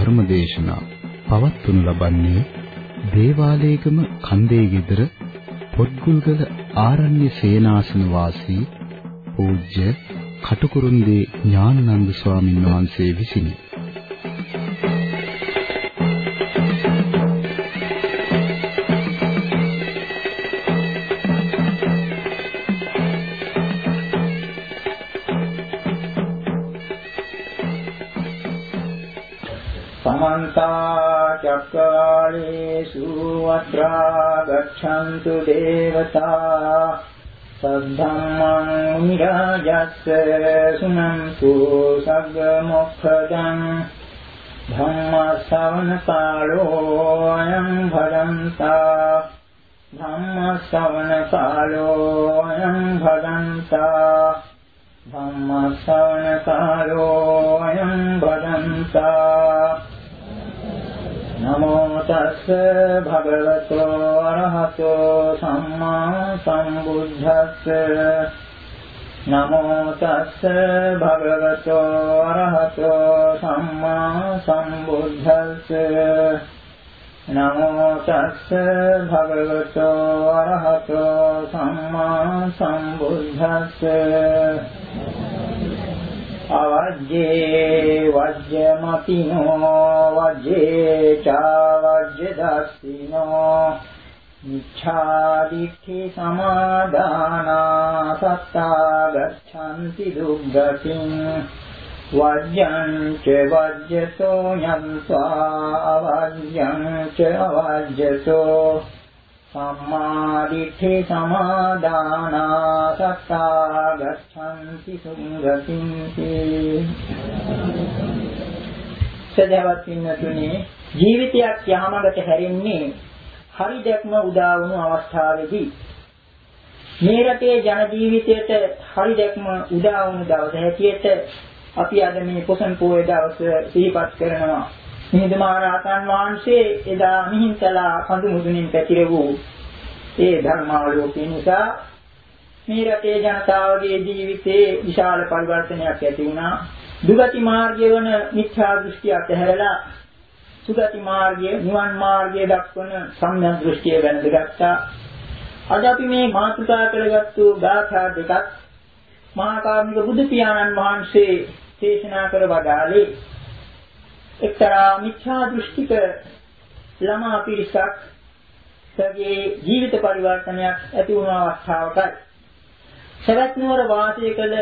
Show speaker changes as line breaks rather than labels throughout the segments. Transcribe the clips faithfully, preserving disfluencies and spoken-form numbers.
ධර්ම දේශනා පවත්වනු ලබන්නේ දේවාලේගම කන්දේ ගෙදර පොත්ගුල්ගල ආරණ්‍ය සේනාසන වාසී පූජ්‍ය කටුකුරුන්දී ඥානানন্দ ස්වාමීන් වහන්සේ විසිනි.
समन्ता चक्रालेषु अत्रा गच्छन्तु देवता सद्धम्मं निराजस्य सुनन्तु सग्गमोक्षदं धम्मश्रवणकालो अयं भदन्ता धम्मश्रवणकालो अयं भदन्ता धम्मश्रवणकालो अयं भदन्ता नमो तस्स भगवतो अरहतो सम्मा सम्बुद्धस्स नमो तस्स भगवतो अरहतो सम्मा सम्बुद्धस्स नमो तस्स भगवतो अरहतो सम्मा सम्बुद्धस्स අවජ්ජේ වජ්ජමතිනෝ වජ්ජේ චාවජ්ජ දස්සිනෝ මිච්ඡාදික්ඛි සමාදානා සත්තා ගච්ඡanti දුග්ගතින් වජ්ජං ච වජ්ජතෝ යන්त्वा අවජ්ජං ච අවජ්ජතෝ සම්මාදිට්ඨි සමාදානා සත්තා ගච්ඡanti සුගතින්ති. සදහවත් පින්තුනි, ජීවිතයක් යහමඟට හැරෙන්නේ හරි දැක්ම උදා වුණු අවස්ථාවේදී. මේ රටේ ජන ජීවිතයට හරි දැක්ම උදා වුණු දවස හැටියට අපි අද මේ පොසොන් පොහොය දවස සිහිපත් කරනවා. මිහිඳු මහරහතන් වහන්සේ එදා මිහින්තලා කඳු මුදුනින් පැතිර වූ ඒ ධර්මාලෝකය නිසා මේ රටේ ජනතාවගේ ජීවිතේ විශාල පරිවර්තනයක් ඇති වුණා. දුගති මාර්ගය වන මිත්‍යා දෘෂ්ටිය අතහැරලා සුගති මාර්ගය, නිවන් මාර්ගය දක්වන සම්‍යක් දෘෂ්ටිය වැළඳගත්තා. අද අපි මේ මාතෘකා කරගත්තු ගාථා දෙකක් මහා කාරුණික බුදු පියාණන් වහන්සේ දේශනා කර වදාළේ එක්තරා මිත්‍යා දෘෂ්ටික ළමා පිරිසක් සගේ ජීවිත පරිවර්තනයක් ඇති වුණ අවස්ථාවකයි. සවැත් නුවර වාසය කළ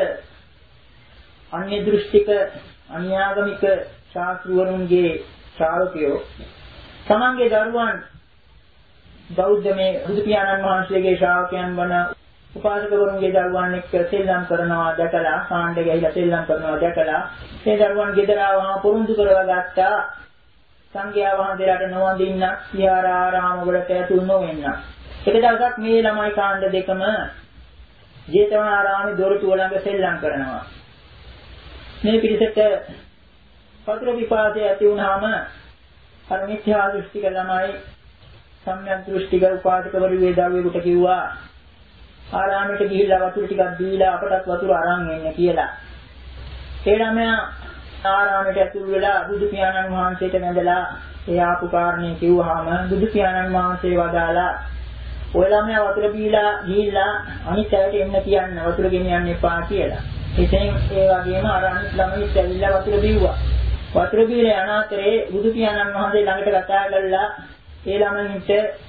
අන්‍ය දෘෂ්ටික අන්‍යාගමික ශාස්ත්‍රවරුන්ගේ ශ්‍රාවකයෝ තමන්ගේ දරුවන් බෞද්ධ මේ බුදු පියාණන් වහන්සේගේ ශ්‍රාවකයන් වන උපාසකවරුන්ගේ දරුවන් එක්ක සෙල්ලම් කරනවා දැකලා, කාණ්ඩ ගහිලා සෙල්ලම් කරනවා දැකලා මේ දරුවන් ගෙදර ආවම පුරුදු කරවා ගත්තා. සංඝයා වහන්සේලාට නොවඳින්න, විහාරාරාම වලට ඇතුල් නොවෙන්න. එක දවසක් මේ ළමයි කාණ්ඩ දෙකම ජේතවනාරාමේ දොරටුව ළඟ සෙල්ලම් කරනවා. මේ පිරිසට පතුර විපාසය ඇති වුණාම අර මිත්‍යා දෘෂ්ටික ළමයි සම්‍යක් දෘෂ්ටික උපාසකවරු වේ දරුවෙකුට කිව්වා ආරාමයට ගිහිල්ලා වතුර ටිකක් දීලා අපටත් වතුර අරන් එන්න කියලා. ඒ ළමයා ආරාමයට ඇතුල් වෙලා බුදු පියාණන් වහන්සේට වැඳලා ඒ ආපු කාරණේ කිව්වහම බුදු පියාණන් වහන්සේ වදාලා ඔය ළමයා වතුර බීලා ගිහිල්ලා අනිත් අයට එන්න කියන්න වතුර ගෙනියන්න එපා කියලා. ඉතින් ඒ වගේම ආරාමෙත් ළමයිත් ඇවිල්ලා වතුර බිව්වා. වතුර බීලා යන අතරේ බුදු පියාණන් වහන්සේ ළඟට කතා කරලා ඒ ළමයින්ට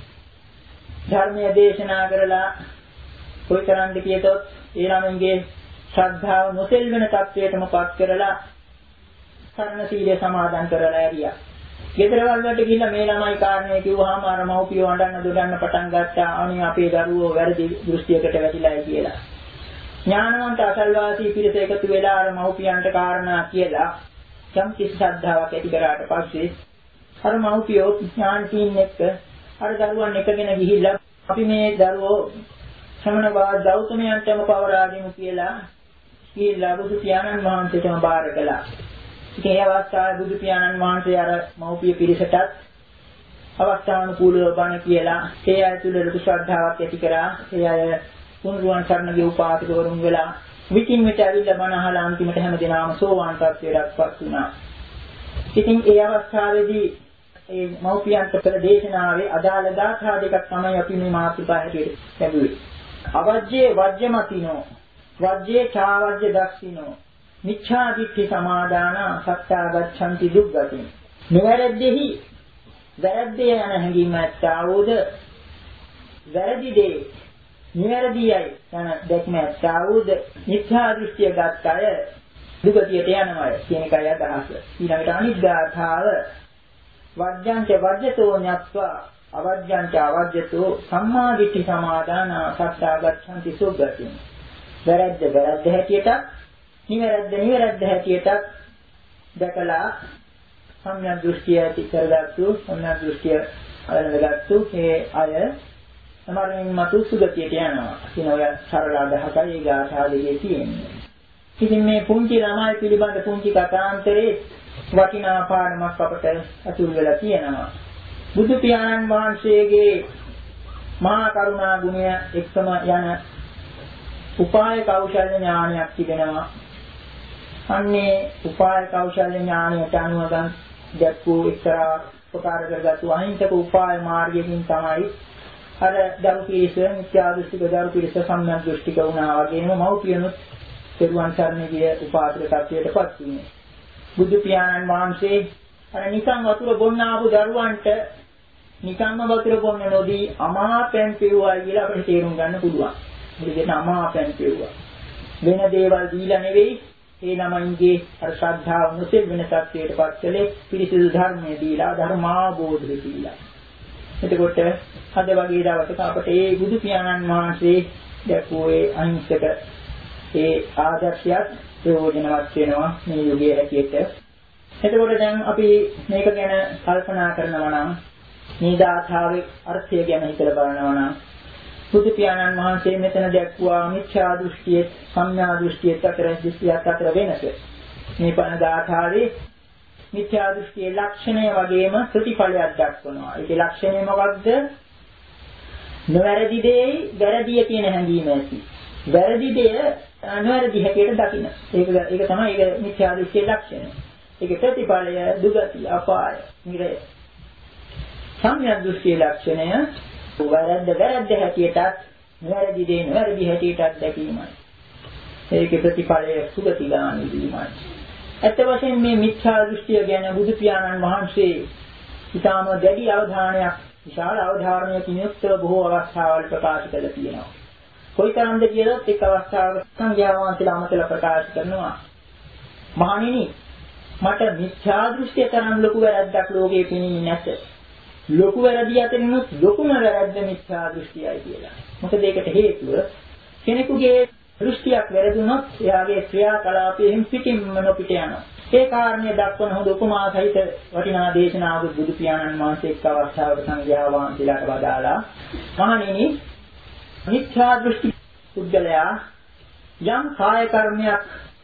ධර්මය දේශනා කරලා කොයිතරම්ද කියතොත් ඒ ළමයින්ගේ ශ්‍රද්ධාව නොසෙල්වෙන තත්වයටම පත් කරලා සරණ සීලය සමාදන් කරලා ඇරියා. ගෙදරවල් වලට ගිහිල්ලා මේ ළමයි කාරණේ කිව්වහම අර මව්පියෝ අඬන්න දොඩන්න පටන් ගත්තා. අනේ අපේ දරුවෝ වැරදි දෘෂ්ටියකට වැටිලායි කියලා. ඥානවන්ත අසල්වාසී පිරිස එකතු වෙලා අර මව්පියන්ට කාරණා කියලා යම් කිසි ශ්‍රද්ධාවක් ඇති කරාට පස්සේ අර මව්පියෝ ඥානීන් එක්ක අර දරුවන් එකගෙන ගිහිල්ලා අපි මේ දරුවෝ ශ්‍රමණ බා ගෞතමයන්ටම පවරාදෙමු කියලා ගිහිල්ලා බුදු පියාණන් වහන්සේටම බාර කළා. ඉතින් ඒ අවස්ථාවේ බුදු පියාණන් වහන්සේ අර මව්පිය පිරිසටත් අවස්ථානුකූලව බණ කියලා ඒ අය තුළ ලොකු ශ්‍රද්ධාවක් ඇති කරා. ඒ අය තුන්රුවන් සරණගේ උපාසකවරුන් වෙලා විකින් විට ඇවිල්ලා බණ අහලා අන්තිමට හැමදෙනාම සෝවාන් තත්ත්වයටපත් වුණා. ඉතින් ඒ අවස්ථාවේදී ඒ මෞපියන්ට කළ දේශනාවේ අදාළ ගාථා දෙකක් තමයි අපි මේ මාතෘකා හැටියට ලැබුවේ. අවජ්ජේ වජ්ජමතිනෝ වජ්ජේ චාවජ්ජ දක්ෂිනෝ මිච්ඡා දිට්ඨි සමාදාන සත්තා ගච්ඡanti දුක්ගතින්. නිවැරදිෙහි වැරද්දේ යන හැඟීම ඇත්තවෝද වැරදි දේ නිවැරදියයි යන දැක්ම ඇත්තවෝද මිච්ඡා දෘෂ්ටිය ගත් අය දුගතියට යනවා කියන එකයි අදහස. ඊළඟට අනිත් ගාථාව වජ්ජංච වජ්ජතෝ ඤත්වා අවජ්ජංච අවජ්ජතෝ සම්මා දිට්ඨි සමාදාන සත්තා ගච්ඡanti සුග්ගතින්. වැරද්ද වැරද්ද හැටියට නිවැරද්ද නිවැරද්ද හැටියට දැකලා සම්‍යක් දෘෂ්ටිය ඇති කරගත්තු සම්‍යක් දෘෂ්ටිය අලනගත්තු ඒ අය සමරමින් මතු සුගතියට යනවා. කියන ඔය සරල අදහසයි ඒ ගාථා දෙකේ තියෙන්නේ. ඉතින් මේ පුංචි ළමයි පිළිබඳ පුංචි කතාන්තරේ වටිනා පාඩමක් අපට අතුල් වෙලා තියෙනවා. බුදු පියාණන් වහන්සේගේ මහා කරුණා ගුණය එක්කම යන උපාය කෞශල්‍ය ඥානයක් තිබෙනවා. අන්නේ උපාය කෞශල්‍ය ඥානයට අනුව ගන් දැක්වූ එක්තරා ප්‍රකාර කරගත්තු අහිංසක උපාය මාර්ගයෙන් තමයි අර දරු පිරිස මිත්‍යා දෘෂ්ටික දරු පිරිස සම්‍යක් දෘෂ්ටික වුණා වගේම මව්පියනුත් පෙරුවන් සරණ ගිය උපාසක tattweටපත් වුණේ. බුදු පියාණන් වහන්සේ අර නිකන් වතුර බොන්න ආපු දරුවන්ට නිකන්ම වතුර බොන්න නොදී අමාපැන් පෙව්වා කියලා අපිට තේරුම් ගන්න පුළුවන්. ඒකෙන් අමාපැන් පෙව්වා. වෙන දේවල් දීලා නෙවෙයි ඒ ළමයින්ගේ අර ශ්‍රද්ධාව නොසෙල් වෙන tattweටපත් කළේ පිරිසිදු ධර්මයේ දීලා ධර්මාබෝධය දීලා. එතකොට අද වගේ දවසක අපට ඒ බුදු පියාණන් වහන්සේ දැක්වූ ඒ අහිංසක ඒ ආදර්ශයත් ප්‍රයෝජනවත් වෙනවා මේ යුගයේ හැටියට. එතකොට දැන් අපි මේක ගැන කල්පනා කරනවා නම් මේ ගාථාවේ අර්ථය ගැන හිතලා බලනවා නම් බුදු පියාණන් වහන්සේ මෙතන දැක්වුවා මිච්ඡා දෘෂ්ටිය සම්‍යා දෘෂ්ටිය අතර දෘෂ්ටියක් අතර වෙනස. මේ පණ ගාථාවේ මිත්‍යා දෘෂ්ටියේ ලක්ෂණය වගේම ප්‍රතිඵලයක් දක්වනවා. ඒකේ ලක්ෂණය මොකක්ද? නොවැරදි දෙයි වැරදිය කියන හැඟීම ඇති. වැරදි දෙය නොවැරදි හැටියට දකින්න. ඒක ඒක තමයි ඒක මිත්‍යා දෘෂ්ටියේ ලක්ෂණය. ඒකේ ප්‍රතිඵලය දුගති අපාය නිරය. සම්‍යක් දෘෂ්ටියේ ලක්ෂණය වැරද්ද වැරද්ද හැටියටත් නොවැරදි දේ නොවැරදි හැටියටත් දැකීමයි. ඒකේ ප්‍රතිඵලය සුගතිගාමී වීමයි. ඇත්ත වශයෙන්ම මේ මිත්‍යා දෘෂ්ටිය ගැන බුදු පියාණන් වහන්සේ ඊටාම දැඩි අවධානයක් විශාල අවධාරණයකින් යුක්තව බොහෝ අවස්ථාවල ප්‍රකාශ කළා තියෙනවා. කොයිතරම්ද කියලත් එක් අවස්ථාවක සංඝයා වහන්සේලා අමතලා ප්‍රකාශ කරනවා. මහණෙනි මට මිත්‍යා දෘෂ්ටිය තරම් ලොකු වැරද්දක් ලෝකේ පෙනෙන්නේ නැත. ලොකු වැරදි අතරිනුත් ලොකුම වැරද්ද මිත්‍යා දෘෂ්ටියයි කියලා. මොකද ඒකට හේතුව කෙනෙකුගේ දෘෂ්ටියක් වැරදුනොත් එයාගේ ක්‍රියාකලාපයෙන් පිටින්ම නොපිට යනවා. ඒ කාරණේ දක්වන හොඳ උපමා සහිත වටිනා දේශනාවක බුදු පියාණන් වහන්සේ එක් අවස්ථාවක සංඝයා වහන්සේලාට වදාලා මහණෙනි මිත්‍යා දෘෂ්ටි පුද්ගලයා යම් කාය කර්මයක්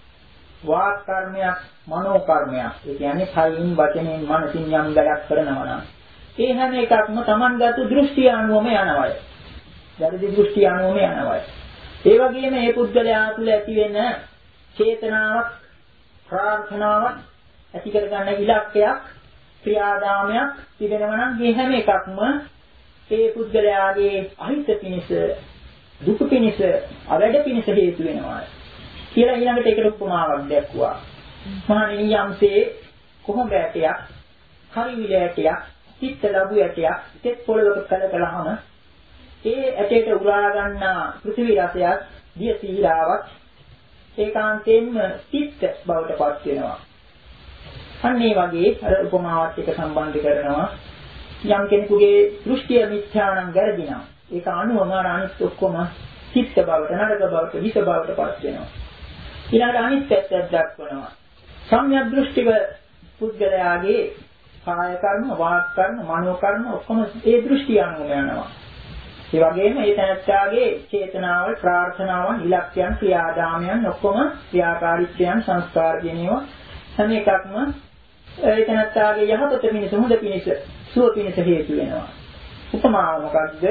වාක් කර්මයක් මනෝ කර්මයක් ඒ කියන්නේ කයින් වචනෙන් මනසින් යම් වැඩක් කරනවා නම් ඒ හැම එකක්ම Tamanගත දෘෂ්ටි අනුවම යනවායි. වැරදි දෘෂ්ටි අනුවම යනවායි. ඒ වගේම මේ පුද්ගලයා තුළ ඇති වෙන චේතනාවක් ප්‍රාර්ථනාවක් ඇති කරගන්න ඉලක්කයක් ක්‍රියාදාමයක් තිබෙනවා නම් මේ හැම එකක්ම ඒ පුද්ගලයාගේ අහිත පිණිස දුක පිණිස අවැඩ පිණිස හේතු වෙනවා කියලා ඊළඟට ඒකට උපමාවක් දැක්වුවා. මහණෙනි යම්සේ කොහොඹ ඇටයක්, කරිවිල ඇටයක්, චිත්ත ලැබු ඇටයක් තෙත් පොළවක කලකලහම ඒ ඇටයට උරා ගන්නා පෘථිවි රසයක්, දිය සීරාවක් ඒකාන්තයෙන්ම චිත්ත බවට පත් වෙනවා. අන්න ඒ වගේ අර උපමාවත් එක්ක සම්බන්ධ කරනවා. යම් කෙනෙකුගේ දෘෂ්ටිය මිත්‍යානම් වැරදිනම් ඒක අනුවම අනිත් ඔක්කොම චිත්ත බවට, නරක බවට, විස බවට පත් වෙනවා. ඊළඟට අනිත් පැත්තක් දක්වනවා. සම්‍යක් දෘෂ්ටික පුද්ගලයාගේ කාය කර්ම, වාක් කර්ම, මනෝ කර්ම ඔක්කොම ඒ දෘෂ්ටි අනුවම යනවා. ඒ වගේම ඒ තැනත්තාගේ චේතනාවල්, ප්‍රාර්ථනාවන්, ඉලක්කයන්, ක්‍රියාදාමයන් ඔක්කොම ක්‍රියාකාරීත්වයන්, සංස්කාර කියනවා. හැම එකක්ම ඒ තැනත්තාගේ යහපත පිණිස, හොඳ පිණිස, සුව පිණිස හේතු වෙනවා. උපමාව මොකක්ද?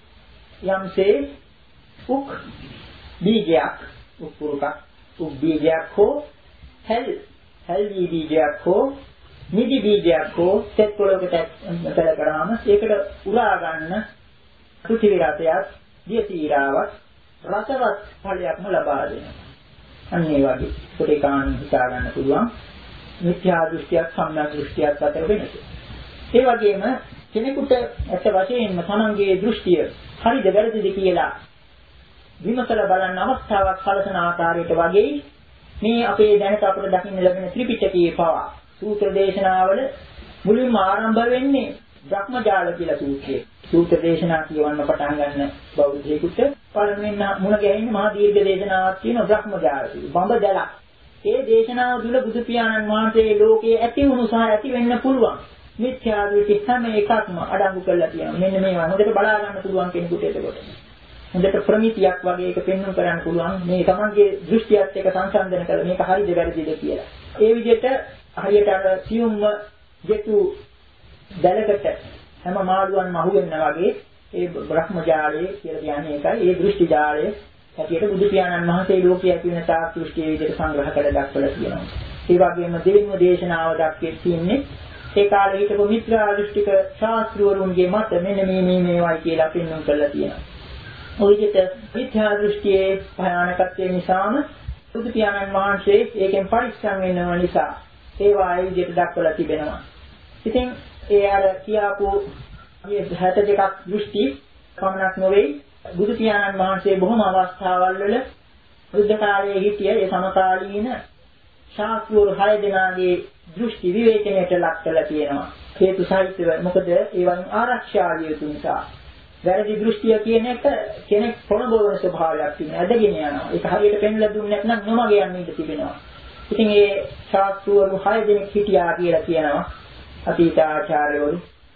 යම්සේ උක් බීජයක්, උපුරුකක්, උක් බීජයක් හෝ හැල්, හැල් බීජයක් හෝ නිදි බීජයක් හෝ සෙත් පොළොකට කළ කරාම ඒකට උරා ගන්න පෘථිවි රසයක්, දියතීරාවක්, රසවත් ඵලයක්ම ලබා දෙනවා. අන්න ඒ වගේ පොඩි කාණ හිතා ගන්න පුළුවන් මිත්‍යා දෘෂ්ටියක් සම්‍යක් දෘෂ්ටියක් අතර වෙනස. ඒ වගේම කෙනෙකුට ඇත්ත වශයෙන්ම තමන්ගේ දෘෂ්ටිය හරිද වැරදිද කියලා විමසලා බලන්න අවස්ථාවක් සැලසෙන ආකාරයට වගේ මේ අපේ දැනට අපිට දකින්න ලැබෙන ත්‍රිපිටකයේ පවා සූත්‍ර දේශනාවල මුලින්ම ආරම්භ වෙන්නේ බ්‍රහ්මජාල කියලා සූත්‍රයේ. සූත්‍ර දේශනා කියවන්න පටන් ගන්න බෞද්ධයෙකුට පළමුවෙන් මුණ ගැහෙන්නේ මහා දීර්ඝ දේශනාවක් කියන බ්‍රහ්මජාල බඹදලක්. ඒ දේශනාව තුළ බුදු පියාණන් වහන්සේ ලෝකයේ ඇති වුණු සහ ඇති වෙන්න පුළුවන් මිත්‍යා දෘෂ්ටි හැම එකක්ම අඩංගු කරලා තියෙනවා. මෙන්න මේවා හොඳට බලා ගන්න පුළුවන් කෙනෙකුට එතකොට. හොඳට ප්‍රමිතියක් වගේ එක පෙන්වන්න කරන්න පුළුවන් මේ තමන්ගේ දෘෂ්ටියත් එක්ක සංසන්දනය කරලා මේක හරිද වැරදිද කියලා. ඒ විදිහට හරියට අර සියුම්ව දෙතු දැලකට හැම මාළුවන්ම අහුවෙන්න වගේ ඒ බ්‍රහ්මජාලය කියලා කියන්නේ ඒකයි. ඒ දෘෂ්ටි ජාලය හැටියට බුදු පියාණන් වහන්සේ ලෝකයේ ඇති වෙන තාක් දෘෂ්ටියේ විදිහට සංග්‍රහ කරලා දක්වලා තියෙනවා. ඒ වගේම දෙවෙනිම දේශනාව දක්වන්නේ තියෙන්නේ ඒ කාලේ හිටපු මිත්‍යා දෘෂ්ටික ශාස්ත්‍රවරුන්ගේ මත මෙන්න මේ මේ මේවයි කියලා පෙන්වන්න කරලා තියෙනවා. ඔය විදිහට මිත්‍යා දෘෂ්ටියේ භයානකත්වය නිසාම බුදු පියාණන් වහන්සේ ඒකෙන් පරිස්සම් වෙනව නිසා ඒවා ඒ විදිහට දක්වලා තිබෙනවා. ඉතින් ඒ අර කියාපු මේ හැට දෙකක් දෘෂ්ටි කමනක් නොවේ බුදු පියාණන් වහන්සේ බොහොම අවස්ථාවල් වල බුද්ධ කාලයේ හිටිය ඒ සමකාලීන ශාස්ත්‍රවරු හය දෙනාගේ දෘෂ්ටි විවේචනයට ලක් කරලා තියෙනවා. හේතු සහිතව මොකද ඒවන් ආරක්ෂා විය යුතු නිසා. වැරදි දෘෂ්ටිය කියන එක කෙනෙක් පොළඹවන ස්වභාවයක් තියෙනවා. ඇදගෙන යනවා. ඒක හරියට පෙන්ලා දුන්නේ නැත්නම් නොමග යන්න ඉඩ තිබෙනවා. ඉතින් ඒ ශාස්ත්‍රවරු හය දෙනෙක් හිටියා කියලා කියනවා. අතීත ආචාර්යවරු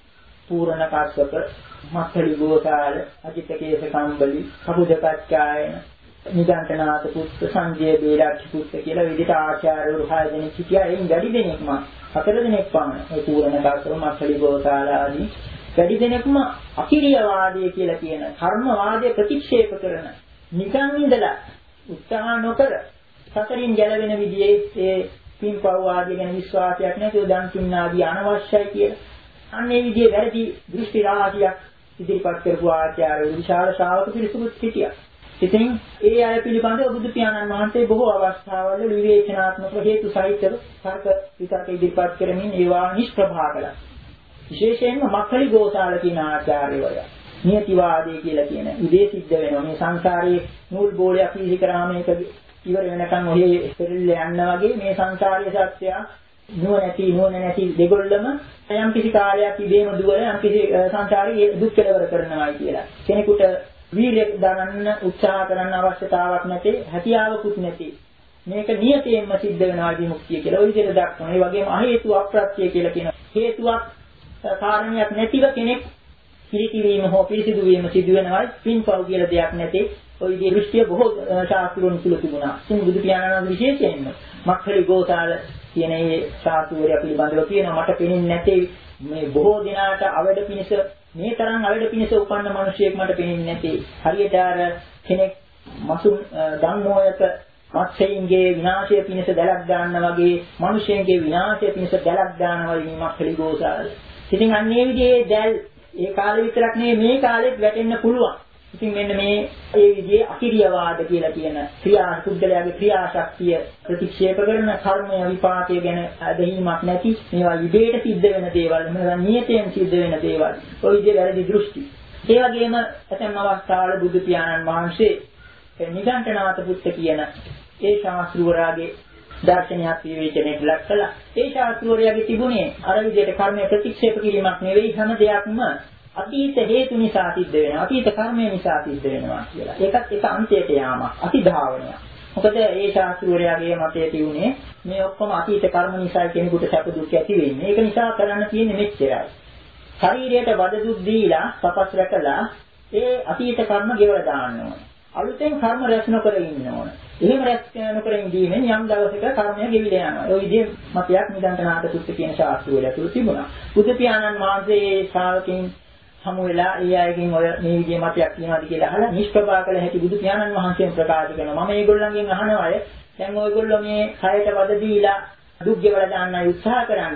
පූර්ණ කාශ්‍යප, මක්ඛලි ගෝසාල, අජිතකේස කම්බලි, කපුදපච්චායන, නිගණ්ඨනාථ පුත්‍ර, සංජය බේරක්ෂි පුත්‍ර කියලා විදිහට ආචාර්යවරු හය දෙනෙක් හිටියා. එයින් වැඩි දෙනෙක්ම හතර දෙනෙක් පමණ ඒ පූර්ණ කාශ්‍යප, මක්ඛලි ගෝසාල ආදී වැඩි දෙනෙක්ම අකිරියවාදය කියලා කියන කර්මවාදය ප්‍රතික්ෂේප කරන නිකන් ඉඳලා උත්සාහ නොකර සතරින් ගැලවෙන විදිහේ ඒ පින්පව් ආදී ගැන විශ්වාසයක් නැතිව දන් පින් ආදී අනවශ්‍යයි කියලා. අන්න ඒ විදිහේ වැරදි දෘෂ්ටි රාශියක් ඉදිරිපත් කරපු ආචාර්යවරු විශාල ශ්‍රාවක පිරිසකුත් හිටියා. ඉතින් ඒ අය පිළිබඳව බුදු පියාණන් වහන්සේ බොහෝ අවස්ථාවල විවේචනාත්මක හේතු සහිතව තර්ක විතර්ක ඉදිරිපත් කරමින් ඒවා නිෂ්ප්‍රභා කළා. විශේෂයෙන්ම මක්ඛලි ගෝසාල කියන ආචාර්යවරයා නියතිවාදී කියලා කියන ඉදේ සිද්ධ වෙනවා. මේ සංසාරයේ නූල් බෝලයක් වීසි කරාම මේක ඉවර වෙනකන් ඔහේ පෙරෙල්ල යන්න වගේ මේ සංසාරයේ සත්‍යය නුවණැති නුවණ නැති දෙගොල්ලම යම් කිසි කාලයක් ඉබේම දුවල යම් කිසි සංසාරයේ දුක් කෙලවර කරනවායි කියලා. කෙනෙකුට වීර්යය දරන්න උත්සාහ කරන්න අවශ්‍යතාවක් නැති, හැකියාවකුත් නැති. මේක නියතයෙන්ම සිද්ධ වෙනවා විමුක්තිය කියලා. ওই විදිහට දක්වනවා. ඒ වගේම අහේතු අප්‍රත්‍ය කියලා කියන හේතුවක් කාරණයක් නැතිව කෙනෙක් පිළිතිවීම හෝ පිළිසිදු වීම සිදු වෙනවා. පින්පව් කියලා දෙයක් නැති. ওই විදිහේ දෘෂ්ටිය බොහෝ ශාස්ත්‍රවල තුල තිබුණා. සිං බුදු පියාණන් විශේෂයෙන්ම මක්ඛලි ගෝසාල කියන මේ ශාස්ත්‍රවල පිළිබඳව කියනවා මට පෙනෙන්නේ නැtei මේ බොහෝ දිනාට අවඩ පිණිස මේ තරම් අවඩ පිණිස උපන්න මිනිසෙක් මට පෙනෙන්නේ නැtei. හරියට අර කෙනෙක් මසුන් ධම්මෝයක මත්ස්‍යයන්ගේ විනාශය පිණිස දැලක් දාන්න වගේ මිනිසෙන්ගේ විනාශය පිණිස දැලක් දානවා මේ මක්ඛලි ගෝසාල. ඉතින් අන්නේ විදිහේ දැල් ඒ කාලේ විතරක් නෙවෙයි මේ කාලෙත් වැටෙන්න පුළුවන්. ඉතින් මෙන්න මේ ඒ විදිහේ අකිරියවාද කියලා කියන ක්‍රියා කුද්දලයාගේ ක්‍රියා ශක්තිය ප්‍රතික්ෂේප කරන කර්මය විපාකය ගැන අදහිමක් නැති මේවා විදේට සිද්ධ වෙන දේවල් එහෙම නියතයෙන් සිද්ධ වෙන දේවල් ඔය විදිහේ වැරදි දෘෂ්ටි. ඒ වගේම ඇතැම් අවස්ථාවල බුදු පියාණන් වහන්සේ නිගණ්ඨනාථ පුත්‍ර කියන ඒ ශාස්ත්‍රවරයාගේ දර්ශනයක් විවේචනයට ලක් කළා. ඒ ශාස්ත්‍රවරයාගේ තිබුණේ අර විදිහට කර්මය ප්‍රතික්ෂේප කිරීමක් නෙවෙයි හැම දෙයක්ම අතීත හේතු නිසා සිද්ධ වෙනවා. අතීත කර්මය නිසා සිද්ධ වෙනවා කියලා. ඒකත් එක අන්තයට යාමක්, අතිධාවනයක්. මොකද ඒ ශාස්ත්‍රවරයාගේ මතයේ තියුනේ මේ ඔක්කොම අතීත කර්ම නිසා කෙනෙකුට සැප දුක් ඇති වෙන්නේ. ඒක නිසා කරන්න තියෙන්නේ මෙච්චරයි. ශරීරයට වද දුක් දීලා සපස් රැකලා ඒ අතීත කර්ම ගෙවලා දාන්න ඕන. අලුතෙන් කර්ම රැස් නොකර ඉන්න ඕන. එහෙම රැස් නොකර ඉඳීමෙන් යම් දවසක කර්මය ගෙවිලා යනවා. ඒ විදිහේ මතයක් නිගණ්ඨනාථ පුත්‍ර කියන ශාස්ත්‍රවලට තිබුණා. බුදු පියාණන් වහන්සේ ඒ ශ්‍රාවකින් හමු වෙලා ඒ අයගෙන් ඔය මේ විදිහේ මතයක් කියනවාද කියලා අහලා නිෂ්ප්‍රභා කළ හැකි බුදු පියාණන් වහන්සේම ප්‍රකාශ කරනවා. මම මේගොල්ලන්ගෙන් අහනවා අය දැන් ඔයගොල්ලෝ මේ කයට වද දීලා දුක් ගෙවලා දාන්නයි උත්සාහ කරන්නේ.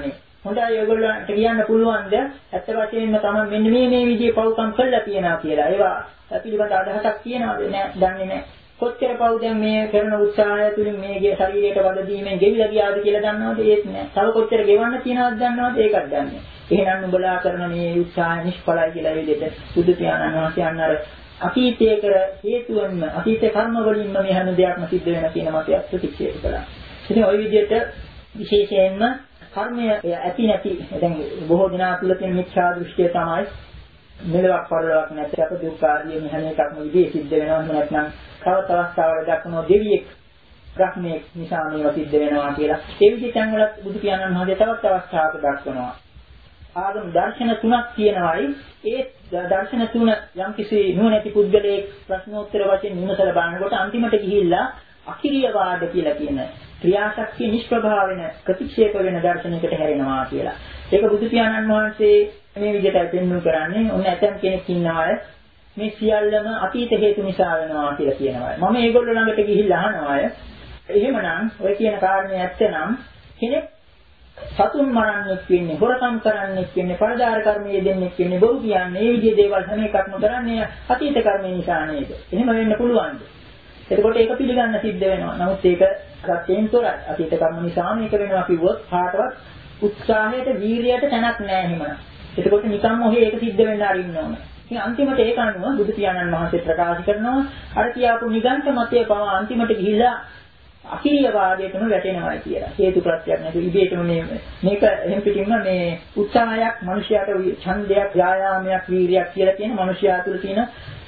හොඳයි ඔයගොල්ලන්ට කියන්න පුළුවන්ද ඇත්ත වශයෙන්ම තමයි මෙන්න මේ මේ විදිහේ පව්කම් කළා කියනවා කියලා. ඒවා පිළිබඳ අදහසක් තියනවද? නෑ, දන්නේ නෑ. කොච්චර පව් දැන් මේ කරන උත්සාහය තුළින් මේගේ ශරීරයට වද දීමෙන් ගෙවිලා ගියාද කියලා දන්නවද? ඒත් නෑ. තව කොච්චර ගෙවන්න තියනවද දන්නවද? ඒකත් දන්නේ නෑ. එහෙනම් උඹලා කරන මේ උත්සාහය නිෂ්ඵලයි කියලා ඒ විදිහට බුදු පියාණන් වහන්සේ අන්නර අතීතයේ කර හේතුවෙන්ම අතීත කර්ම වලින්ම මේ හැම දෙයක්ම සිද්ධ වෙන කියන මතයක් ප්‍රතික්ෂේප කළා. ඉතින් ওই විදිහට විශේෂයෙන්ම කර්මය ඇති නැති දැන් බොහෝ දෙනා තුළ තියෙන මිත්‍යා දෘෂ්ටිය තමයි මෙලොවක් පරලොවක් නැති අප දුක් ආදී මේ හැම එකක්ම විදිහේ සිද්ධ වෙනවා. එහෙම නැත්නම් තවත් අවස්ථාවල දක්වන දෙවියෙක් බ්‍රහ්මයෙක් නිසා මේවා සිද්ධ වෙනවා කියලා. ඒ විදිහ තැන් වල බුදු පියාණන් වහන්සේ තවත් අවස්ථාවක දක්වනවා. ආගම දර්ශන තුනක් තියෙනවායි ඒ දර්ශන තුන යම්කිසි නුවණැති පුද්ගලයෙක් ප්‍රශ්නෝත්තර වශයෙන් විමසලා බලනකොට අන්තිමට ගිහිල්ලා අකිරියවාද කියලා කියන ක්‍රියාශක්තිය නිෂ්ප්‍රභා වෙන ප්‍රතික්ෂේප වෙන දර්ශනයකට හැරෙනවා කියලා. ඒක බුදු පියාණන් වහන්සේ මේ විදිහට පෙන්වු කරන්නේ ඔන්න ඇතම් කෙනෙක් ඉන්නවා මේ සියල්ලම අතීත හේතු නිසා වෙනවා කියලා කියනවා. මම ඒගොල්ලෝ ළඟට ගිහිල්ලා අහනවා එහෙමනම් ඔය කියන කාරණේ ඇත්තනම් කෙනෙක් සතුන් මරන්නෙක් වෙන්නේ, හොරකම් කරන්නෙක් වෙන්නේ, පරදාර කර්මයේ දෙන්නෙක් වෙන්නේ, බොරු කියන්නේ මේ විදිහේ දේවල් හැම එකක්ම කරන්නේ අතීත කර්මය නිසා නේද? එහෙම වෙන්න පුළුවන්ද? එතකොට ඒක පිළිගන්න සිද්ධ වෙනවා. නමුත් ඒක සත්‍යයෙන් තොරයි. අතීත කර්ම නිසා මේක වෙනවා කිව්වොත් කාටවත් උත්සාහයට, වීරියට තැනක් නැහැ එහෙමනම්. එතකොට නිකම්ම ඔහේ ඒක සිද්ධ වෙන්න අරින්න ඕන. ඉතින් අන්තිමට ඒක අනුව බුදු පියාණන් වහන්සේ ප්‍රකාශ කරනවා අර කියාපු නිගණ්ඨ මතය පවා අන්තිමට ගිහිල්ලා අකිරියවාදයටම වැටෙනවා කියලා. හේතු ප්‍රත්‍යක් නැතුව ඉබේටම මේ මේක එහෙම් පිටින්ම මේ උත්සාහයක්, මිනිසයාට ඡන්දයක්, ව්‍යායාමයක්, වීරියක් කියලා කියන මිනිසයා තුළ තියෙන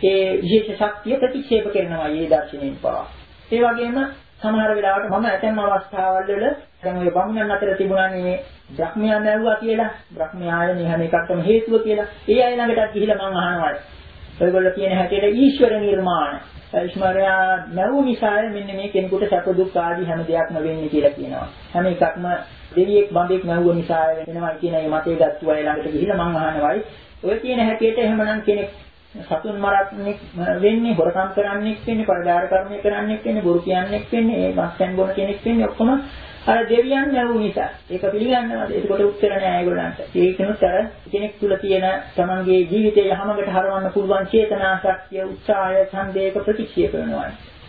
ඒ විශේෂ ශක්තිය ප්‍රතික්ෂේප කරනවා මේ දර්ශනයෙන් පවා. ඒ වගේම සමහර වෙලාවට මම ඇතැම් අවස්ථාවල් වල දැන් ඔය බමුණන් අතර තිබුණානේ මේ බ්‍රහ්මයා නැවුවා කියලා, බ්‍රහ්මයායනේ හැම එකක්ටම හේතුව කියලා. ඒ අය ළඟටත් ගිහිල්ලා මම අහනවා. ඔයගොල්ලෝ කියන හැටියට ඊශ්වර නිර්මාණ ඊශ්වරයා නැවු නිසා මෙන්න මේ කෙනෙකුට සැප දුක් ආදී හැම දෙයක්ම වෙන්නේ කියලා කියනවා. හැම එකක්ම දෙවියෙක් බඹෙක් නැවුව නිසා වෙනවා කියන මේ මතය ගත්තු අය ළඟට ගිහිල්ලා මම අහනවායි ඔය කියන හැටියට එහෙමනම් කෙනෙක් සතුන් මරන්නෙක් වෙන්නේ, හොරකම් කරන්නෙක් වෙන්නේ, පරදාර කර්මය කරන්නෙක් වෙන්නේ, බොරු කියන්නෙක් වෙන්නේ, ඒ මත්යන් බොන කෙනෙක් වෙන්නේ ඔක්කොම අර දෙවියන් නැවු නිසා. ඒක පිළිගන්නවද? ඒකට උත්තර නෑ ඒගොල්ලන්ට. ඒකනොත් අර කෙනෙක් තුල තියෙන තමන්ගේ ජීවිතය යහමඟට හරවන්න පුළුවන් චේතනා ශක්තිය, උත්සාහය, ඡන්දයක ප්‍රතික්ෂේප වෙනවා.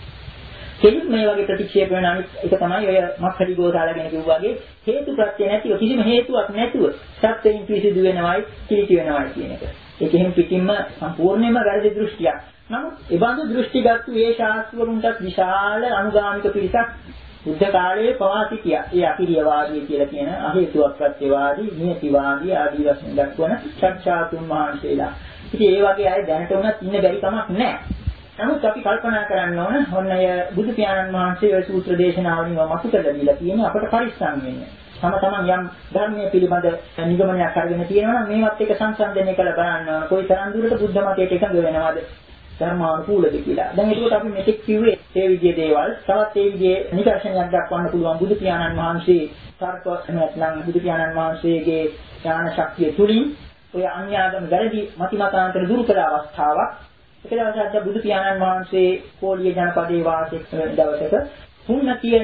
කෙනෙක් මේ වගේ ප්‍රතික්ෂේප වෙන අනිත් එක තමයි ඔය මක්ඛලි ගෝසාල ගැන කිව්වා වගේ හේතු ප්‍රත්‍ය නැතිව කිසිම හේතුවක් නැතුව සත්‍යයෙන් පිසිදු වෙනවයි, කිලිටි වෙනවයි කියන එක. ඒක එහෙම පිටින්ම සම්පූර්ණයෙන්ම වැරදි දෘෂ්ටියක්. නමුත් ඒ බඳු දෘෂ්ටිගත ඒ ශාස්ත්‍රවරුන්ට විශාල අනුගාමික පිරිසක් බුද්ධ කාලයේ පවා සිටියා. ඒ අකිරියවාදී කියලා කියන අහේතුවක් ප්‍රත්‍යවාදී, නියතිවාදී ආදී වශයෙන් දක්වන ශාස්ත්‍රාතුන් මහන්සියලා. ඉතින් ඒ වගේ අය දැනට උනත් ඉන්න බැරි කමක් නැහැ. නමුත් අපි කල්පනා කරන්න ඕන ඔන්න අය බුදු පියාණන් වහන්සේ ඔය සූත්‍ර දේශනාවලින් මතු කරලා දීලා තියෙන්නේ අපට පරිස්සම් වෙන්න. තම තමන් යම් ධර්මයේ පිළිබඳ නිගමනයක් අරගෙන තියෙනවා නම් මේවත් එක සංසන්දනය කරලා බලන්න ඕන. කොයි තරම් දුරට බුද්ධ මතයට එකඟ වෙනවද? ධර්මානුකූලද කියලා. දැන් ඒකට අපි මෙතෙක් කිව්වේ ඒ විදිහේ දේවල්. තවත් ඒ විදිහේ නිදර්ශනයක් දක්වන්න පුළුවන් බුදු පියාණන් වහන්සේ තර්ක නැත්නම් බුදු පියාණන් වහන්සේගේ ඥාන ශක්තිය තුලින් ඔය අන්‍යාගම වැරදි මතිමතාන්තර දුරු කළ අවස්ථාවක්. ඒක දවසක් බුදු පියාණන් වහන්සේ කෝලිය ජනපදයේ වාසය කරන දවසක පුන්න තියෙන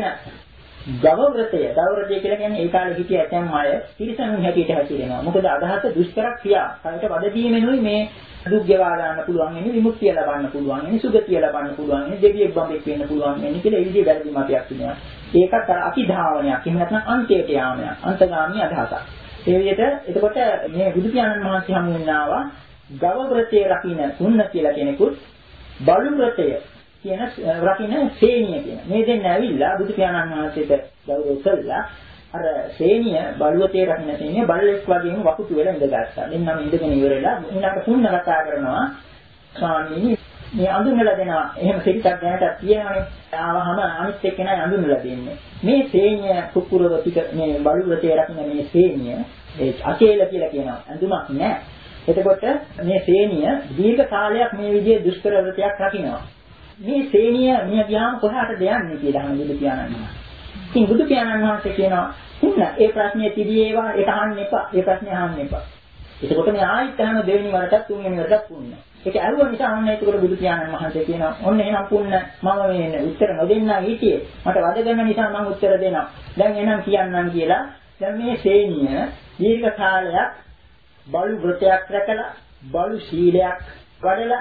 ගව වෘතය, ගව වෘතය කියලා කියන්නේ ඒ කාලේ හිටිය ඇතැම් අය තිරිසනුන් හැටියට හැසිරෙනවා. මොකද අදහස දුෂ්කර ක්‍රියා. කායට වද දීමෙනුයි මේ දුක් ගෙවා ගන්න පුළුවන් වෙන්නේ, විමුක්තිය ලබන්න පුළුවන් වෙන්නේ, සුගතිය ලබන්න පුළුවන් වෙන්නේ, දෙවියෙක් බඹෙක් වෙන්න පුළුවන් වෙන්නේ කියලා ඒ විදිහේ වැරදි මතයක් තියෙනවා. ඒකත් අර අතිධාවනයක්. එහෙම නැත්නම් අන්තයට යාමයක්, අන්තගාමී අදහසක්. ඒ විදිහට එතකොට මේ බුදු පියාණන් වහන්සේ හමු වෙනවා ගව වෘතය රකින්න තුන්න කියලා කෙනෙකුත් බලු වෘතය කියන රකින්න සේනිය කියන. මේ දෙන්න ඇවිල්ලා බුදු පියාණන් වහන්සේට ගෞරව කළා. අර සේනිය බලුවතේ රකින්න සේනිය බලලෙක් වගේම වකුතු වෙලා ඉඳගත්තා. දෙන්නම ඉඳගෙන ඉවරලා ඊළඟට පුන්න කතා කරනවා. ස්වාමීනි මේ අඳුනලා දෙනවා. එහෙම සිරිතක් දැනටත් තියෙනවනේ. ආවහම අනිත් එක්කෙනා අඳුනලා දෙන්නේ. මේ සේනිය කුකුරවතික මේ බලුවතේ රකින්න මේ සේනිය ඒ අචේල කියලා කියනවා. අඳුමක් නැහැ. එතකොට මේ සේනිය දීර්ඝ කාලයක් මේ විදිහේ දුෂ්කර වෘතයක් රකින්නවා. මේ සේනිය මිය ගියාම කොහාටද යන්නේ කියලා අහන බුදු පියාණන් වහන්සේ. ඉතින් බුදු පියාණන් වහන්සේ කියනවා "පුන්න ඒ ප්‍රශ්නේ තිබී ඒවා ඒක අහන්න එපා. ඒ ප්‍රශ්නේ අහන්න එපා." එතකොට මේ ආයිත් අහන දෙවෙනි වරටත් තුන්වෙනි වරටත් පුන්න. ඒක ඇහුව නිසා අන්න ඒකට බුදු පියාණන් වහන්සේ කියනවා "ඔන්න එහෙනම් පුන්න මම මේ උත්තර නොදෙන්නා හිටියේ. මට වද ගන්න නිසා මම උත්තර දෙනවා. දැන් එහෙනම් කියන්නම්" කියලා දැන් මේ සේනිය දීර්ඝ කාලයක් බලු වෘතයක් රැකලා බලු සීලයක් වඩලා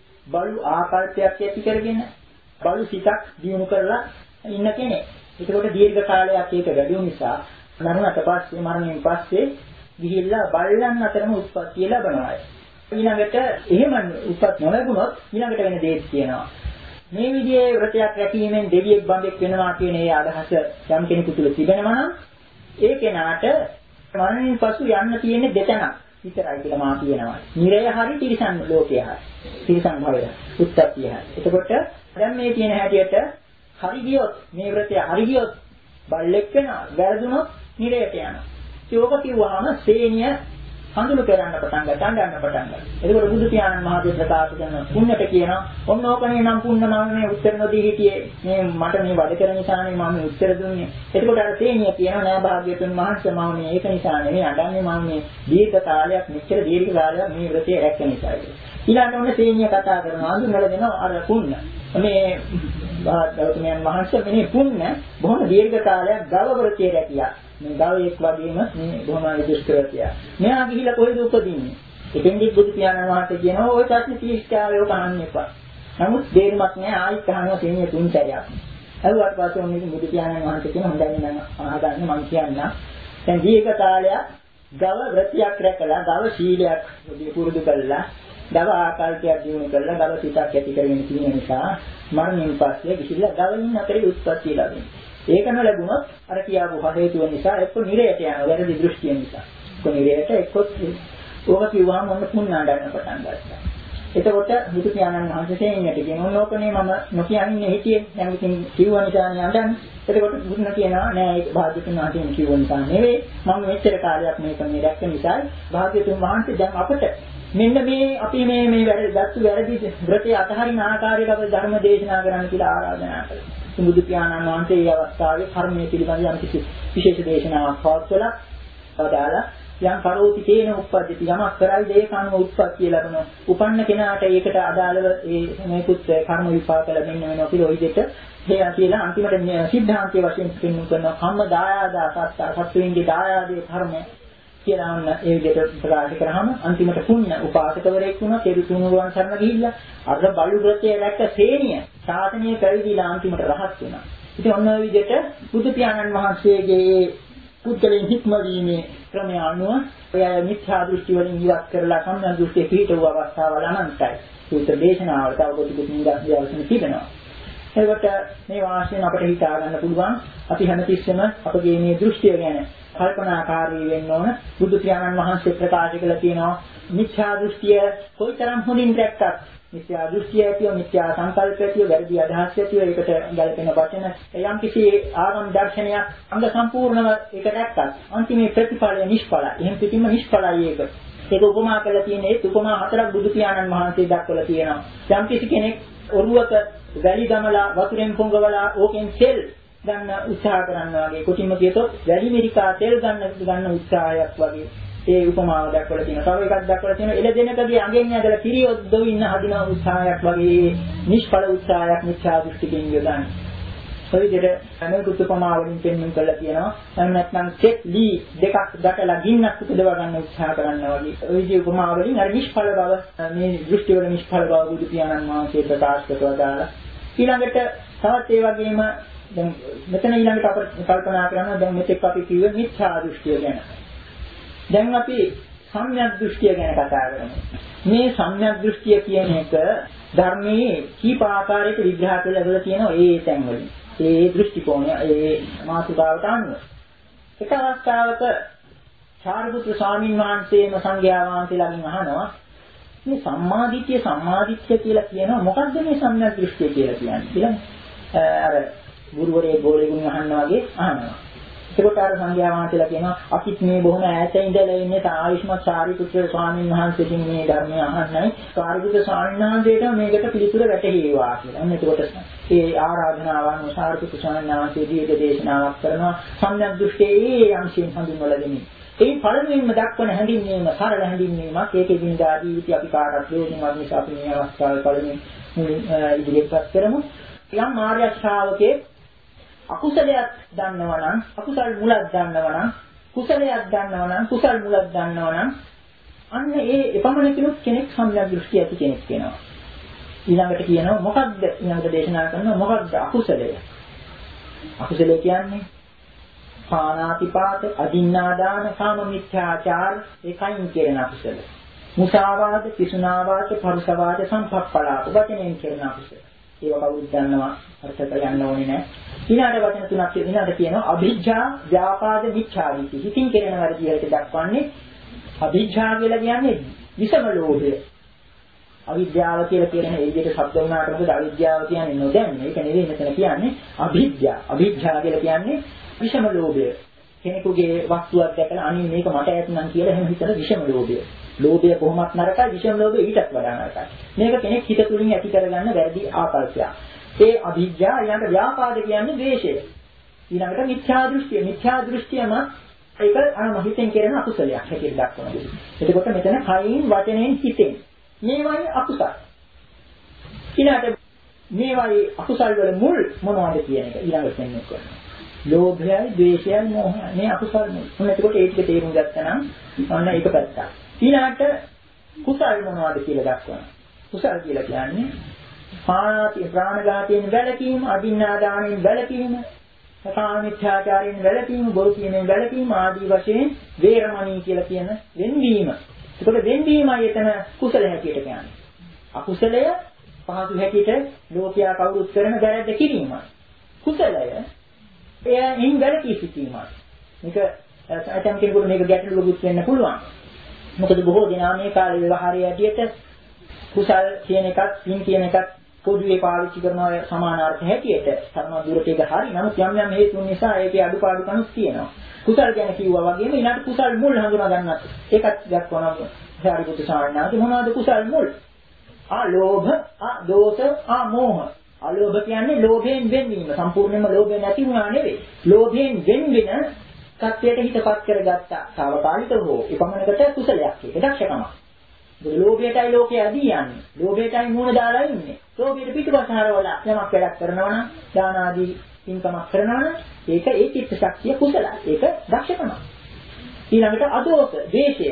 බලු ආකල්පයක් ඇති කරගෙන බලු සිතක් දියුණු කරලා ඉන්න කෙනෙක්. ඒකකොට දීර්ඝ කාලයක් ඒක වැඩි නිසා මරණයට පස්සේ මරණයෙන් පස්සේ ගිහිල්ලා බල්ලන් අතරම උත්පත්ති ලැබනවා. ඊළඟට එහෙම උත්පත් නොලැබුණොත් ඊළඟට වෙන දේත් කියනවා. මේ විදිහේ වෘතයක් රැකීමෙන් දෙවියෙක් බඹෙක් වෙනවා කියන ඒ අදහස යම් කෙනෙකු තුළ තිබෙනවා නම් ඒ කෙනාට මරණයෙන් පසු යන්න තියෙන දෙතනක් විතරයි කියලා මා කියනවා. නිරය හරි තිරිසන් ලෝකය හරි. තිරිසන් භවය උත්පත්තිය හරි. එතකොට දැන් මේ කියන හැටියට හරි ගියොත් මේ වෘතය හරි ගියොත් බල්ලෙක් වෙනවා. වැරදුනොත් නිරයට යනවා. ඒක කිව්වහම සේනිය හඳුළු කරන්න පටන් ගත්තා, ගන්න පටන් ගත්තා. එතකොට බුදු පියාණන් වහන්සේ ප්‍රකාශ කරන පුණ්‍යට කියනවා, ඔන්න ඕකනේ නම් පුණ්‍ය මම මේ උත්තර නොදී හිටියේ. මේ මට මේ වැඩ කරන නිසානේ මම උත්තර දුන්නේ. එතකොට අර සේනිය කියනවා නෑ භාග්‍යවතුන් වහන්සේ මම මේ ඒක නිසා නෙමෙයි අඬන්නේ මම මේ දීර්ඝ කාලයක් මෙච්චර දීර්ඝ කාලයක් මේ වෘතය රැක්ක නිසායි. ඊළඟට ඔන්න සේනිය කතා කරනවා අඳුනලා දෙනවා අර පුණ්‍ය. මේ භාග්‍යවතුන් වහන්සේ මේ පුණ්‍ය බොහොම දීර්ඝ කාලයක් ගව වෘතය රැකියා. මේ ගවයෙක් වගේම මේ බොහොම දුෂ්කරතිය. මෙයා ගිහිලා කොහෙද උපදින්නේ? එතෙන්දී බුදු පියාණන් වහන්සේ කියනවා ඔය ප්‍රශ්නේ තීක්ෂාවේ ඔක අහන්න එපා. නමුත් දෙයක් නෑ ආයිත් අහනවා සේනිය තුන් සැරයක්. අරුවට පස්සේ ඔන්නේ බුදු පියාණන් වහන්සේ කියන හොඳයි නම් අහගන්න මම කියන්න. දැන් දීර්ඝ කාලයක් ගව වෘතියක් රැකලා ගව සීලයක් පුරුදු කළා. ගව ආකල්පයක් දිනු කළා. ගව සිතක් ඇති කරගෙන තියෙන නිසා මරණයෙන් පස්සේ ගිහිල්ලා ගවයින් අතරේ උත්පත්ති ලැබෙනවා. ඒක නොලැබුණොත් අර කියාපු හේතුව නිසා එක්ක නිරයට යනවා වැරදි දෘෂ්ටිය නිසා. එක්ක නිරයට එක්කොත් ඕක කිව්වම මොන පුණ්ණාඩන්න පටන් ගත්තා. එතකොට බුදු පියාණන් වහන්සේ සේනියට කියනවා ඕකනේ මම නොකියන්නේ හිටියේ. දැන් ඉතින් කිව්ව නිසා නේ අඬන්නේ. එතකොට බුදුන් කියනවා නෑ ඒක භාග්‍යතුන් වහන්සේ කිව්ව නිසා නෙවෙයි. මම මෙච්චර කාලයක් මේක මේ දැක්ක නිසා භාග්‍යතුන් වහන්සේ දැන් අපට මෙන්න මේ අපි මේ මේ වැරදි දත්තු වැරදි වෘතේ අතහරින ආකාරයට අපේ ධර්ම දේශනා කරන්න කියලා ආරාධනා කළා. බුදු පියාණන් වහන්සේ මේ අවස්ථාවේ කර්මයේ පිළිබඳ යම් කිසි විශේෂ දේශනාවක් පවත්වලා වදාලා යම් කරෝති තේන උප්පද්දති යමක් කරයිද ඒ කර්ම උත්පත්තිය ලැබෙන උපන්න කෙනාට ඒකට අදාළව ඒ මේකුත් කර්ම විපාක ලැබෙන්න වෙනවා කියලා ඔය දෙක හේයා කියලා අන්තිමට සිද්ධාන්තයේ වශයෙන් පෙන්වු කරනවා කම්ම දායාදා සත්ත සත්වයන්ගේ දායාදේ කර්ම කියලා වන්න ඒ විදිහට ප්‍රකාශ කරාම අන්තිමට පුණ්‍ය උපාසකවරයෙක් වුණා කෙරු තුනුරුවන් සරණ ගිහිල්ලා අර බලු වෘතයේ රැක්ක සේනිය ශාසනීය පැවිදිලා අන්තිමට රහත් වුණා. ඉතින් ඔන්න ඔය විදිහට බුදු පියාණන් වහන්සේගේ පුද්ගලයන් හික්මවීමේ ක්‍රමය අනුව ඔය මිත්‍යා දෘෂ්ටි වලින් ඉවත් කරලා සම්‍යක් දෘෂ්ටිය පිටව අවස්ථාවල අනන්තයි. සූත්‍ර දේශනාවල තව කොටුකුත් නිගස්දියාවසන තිබෙනවා. එතකොට මේ වාසියෙන් අපිට හිතා ගන්න පුළුවන් අපි හැමතිස්සෙම අපගේ මේ දෘෂ්ටිය ගැන කල්පනාකාරී වෙන්න ඕන. බුදු පියාණන් වහන්සේ ප්‍රකාශ කළා තියෙනවා මිත්‍යා දෘෂ්ටිය කොයිතරම් හොඳින් දැක්කත් මිත්‍යා දෘෂ්ටිය ඇතිව මිත්‍යා සංකල්ප ඇතිව වැරදි අදහස් ඇතිව ඒකට ගැලපෙන වචන යම් කිසි ආගම් දර්ශනයක් අංග සම්පූර්ණව ඒක දැක්කත් අන්තිමේ ප්‍රතිඵලය නිෂ්ඵලයි. එහෙම පිටින්ම නිෂ්ඵලයි ඒක. ඒක උපමා කරලා තියෙන ඒ උපමා හතරක් බුදු පියාණන් වහන්සේ දක්වලා තියෙනවා. යම් කිසි කෙනෙක් ඔරුවක වැලි දමලා වතුරෙන් පොඟවලා ඕකෙන් තෙල් ගන්න උත්සාහ කරනවා වගේ කොටින්ම කියතොත් වැලි මිරිකා තෙල් ගන්න ගන්න උත්සාහයක් වගේ ඒ උපමාව දක්වලා තියෙනවා. තව එකක් දක්වලා තියෙනවා එළ දෙනකදී අඟෙන් ඇදලා කිරියොත් දොවින්න හදින උත්සාහයක් වගේ නිෂ්ඵල උත්සාහයක් මිත්‍යා දෘෂ්ටිකින් යොදන්නේ. ඔය විදිහට අනෙකුත් උපමාවලින් පෙන්වන්න කළා තියෙනවා. එහෙනම් නැත්නම් චෙක් ලී දෙකක් දකලා ගින්නක් උපදව ගන්න උත්සාහ කරනවා වගේ. ඔය විදිහේ උපමාවලින් අර නිෂ්ඵල බව මේ දෘෂ්ටි වල නිෂ්ඵල බව බුදු පියාණන් වහන්සේ ප්‍රකාශ කරලා දාලා ඊළඟට තවත් ඒ වගේම දැන් මෙතන ඊළඟට අපිට කල්පනා කරනවා දැන් මෙතෙක් අපි කිව්වේ මිත්‍යා දෘෂ්ටිය ගැන. දැන් අපි සම්‍යක් දෘෂ්ටිය ගැන කතා කරමු. මේ සම්‍යක් දෘෂ්ටිය කියන එක ධර්මයේ කීප ආකාරයක විග්‍රහ කරලා තියෙනවා ඒ තැන්වලින්. ඒ දෘෂ්ටි කෝණය ඒ මාතෘකාවට අනුව. එක අවස්ථාවක සාරිපුත්‍ර ස්වාමීන් වහන්සේම සංඝයා වහන්සේලාගෙන් අහනවා මේ සම්මාදිට්ඨිය සම්මාදිට්ඨිය කියලා කියනවා මොකක්ද මේ සම්‍යක් දෘෂ්ටිය කියලා කියන්නේ කියලා අර ගුරුවරයෙක් ගෝලෙකුන් අහනවා වගේ අහනවා. ඒකට අර සංඝයා වහන්සේලා කියනවා අපිත් මේ බොහොම ඈත ඉඳලා ඉන්නේ ආයුෂ්මත් සාරිපුත්‍ර ස්වාමීන් වහන්සේගෙන් මේ ධර්මය අහන්නයි. සාරිපුත්‍ර ස්වාමීන් වහන්සේට මේකට පිළිතුර වැටහිවා කියලා. අන්න එතකොට ඒ ආරාධනාවන් සාරිපුත්‍ර ස්වාමීන් වහන්සේ දීර්ඝ දේශනාවක් කරනවා සම්‍යක් දෘෂ්ටියේ අංශයෙන් හඳුන්වලා දෙන්නේ. ඒ පළමුවෙන්ම දක්වන හැඳින්වීම සරල හැඳින්වීමක් ඒකේ දිනදා ජීවිතය අපි කාටත් ප්‍රයෝජනවත් නිසා අපි මේ අවස්ථාවේ පළමුවෙන් ඉදිරියට කරමු. යම් ආර්ය ශ්‍රාවකේ අකුසලයක් දන්නවා නම් අකුසල් මුලක් දන්නවා නම් කුසලයක් දන්නවා නම් කුසල් මුලක් දන්නවා නම් අන්න ඒ එපමණකිනුත් කෙනෙක් සම්‍යක් දෘෂ්ටි ඇති කෙනෙක් වෙනවා. ඊළඟට කියනවා මොකක්ද ඊළඟට දේශනා කරනවා මොකක්ද අකුසලය? අකුසලය කියන්නේ පානාතිපාත, අදින්නාදාන, කාම මිත්‍යාචාර ඒකයින් කියන අකුසල. මුසාවාද, පිසුනාවාද, පරුසවාද, සම්පප්පලාප වචනෙන් කියන අකුසල. ඒව කවුරුත් දන්නවා අර්ථ කරගන්න ඕනේ නැහැ. ඊළඟ වචන තුනක් ඊළඟ කියනවා අභිජ්ජා, ව්‍යාපාද, මිච්ඡාදිට්ඨි. හිතින් කෙරෙන වැඩි විදිහට දක්වන්නේ අභිජ්ජා කියලා කියන්නේ විසම ලෝභය. අවිද්‍යාව කියලා කියන ඒ විදිහට શબ્ද වුණාට මොකද අවිද්‍යාව කියන්නේ නොදැන්නේ. ඒක නෙවෙයි මෙතන කියන්නේ අභිජ්ජා. අභිජ්ජා කියලා කියන්නේ විෂම ලෝභය. කෙනෙකුගේ වස්තුවක් දැකලා අනිත් මේක මට ඇත්නම් කියලා එහෙම හිතන විෂම ලෝභය. ලෝභය කොහොමත් නරකයි, විෂම ලෝභය ඊටත් වඩා නරකයි. මේක කෙනෙක් හිත තුලින් ඇති කරගන්න වැරදි ආකල්පයක්. ඒ අභිජ්ජා ඊළඟට ව්‍යාපාද කියන්නේ ද්වේෂය. ඊළඟට මිත්‍යා දෘෂ්ටිය. මිත්‍යා දෘෂ්ටියම ඒක අර හිතෙන් කරන අකුසලයක් හැටියට දක්වනවා. එතකොට මෙතන කයින්, වචනෙන්, හිතෙන් මේවායි අකුසල. ඊළඟට මේවායි අකුසල් වල මුල් මොනවද කියන එක ඊළඟට පෙන්වන්න කරනවා. ලෝභයයි, ද්වේෂයයි, මෝහයයි මේ අකුසල් මුල්. මොන එතකොට ඒ ටික තේරුම් ගත්තා නම් අන්න ඒක පැත්තක්. ඊළඟට කුසල් මොනවද කියලා දක්වනවා. කුසල් කියලා කියන්නේ පාණාති ප්‍රාණඝාතයෙන් වැළකීම, අදින්නාදානයෙන් වැළකීම, සකාමිත්‍යාචාරයෙන් වැළකීම, බොරු කීමෙන් වැළකීම ආදී වශයෙන් වේරමණී කියලා කියන වෙන්වීම. ඒකට වෙන්වීමයි එතන කුසල හැටියට කියන්නේ. අකුසලය පහසු හැටියට ලෝකයා කවුරුත් කරන වැරද්ද කිරීමයි. කුසලය එයින් වැළකී සිටීමයි. මේක ඇතම් කෙනෙකුට මේක ගැටලුවකුත් වෙන්න පුළුවන්. මොකද බොහෝ දෙනා මේ කාලේ ව්‍යවහාරය ඇටියට කුසල් කියන එකත් පින් කියන එකත් පොදුවේ පාවිච්චි කරන සමානාර්ථ හැටියට සම්ම දුරට ඒක හරි. නමුත් යම් යම් හේතුන් නිසා ඒකේ අඩුපාඩුකම්ස් තියෙනවා. කුසල් ගැන කිව්වා වගේම ඊළඟ කුසල් මුල් හඳුනා ගන්නත් ඒකත් දක්වනවා. සාරිපුත්‍ර සාරණාගේ මොනවද කුසල් මුල්? ආ ලෝභ, ආ දෝෂ, ආ මෝහ. අලෝභ කියන්නේ ලෝභයෙන් වෙන්වීම. සම්පූර්ණයෙන්ම ලෝභය නැති වුණා නෙවෙයි. ලෝභයෙන් වෙන්වෙන සත්‍යයට හිතපත් කරගත්තා. සාවකාලිකව හෝ එපමණකට කුසලයක් ඒක දක්ෂකමක්. ඒ ලෝභයටයි ලෝකයේ ඇදී යන්නේ. ලෝභයටයි මූණ දාලා ඉන්නේ. ලෝභයට පිටුපස හරවලා යමක් වැඩක් කරනවා නම් දාන ආදී පින්කමක් කරනවා නම් ඒක ඒ චිත්ත ශක්තිය කුසලයි. ඒක දක්ෂකමක්. ඊළඟට අදෝස, ද්වේෂය.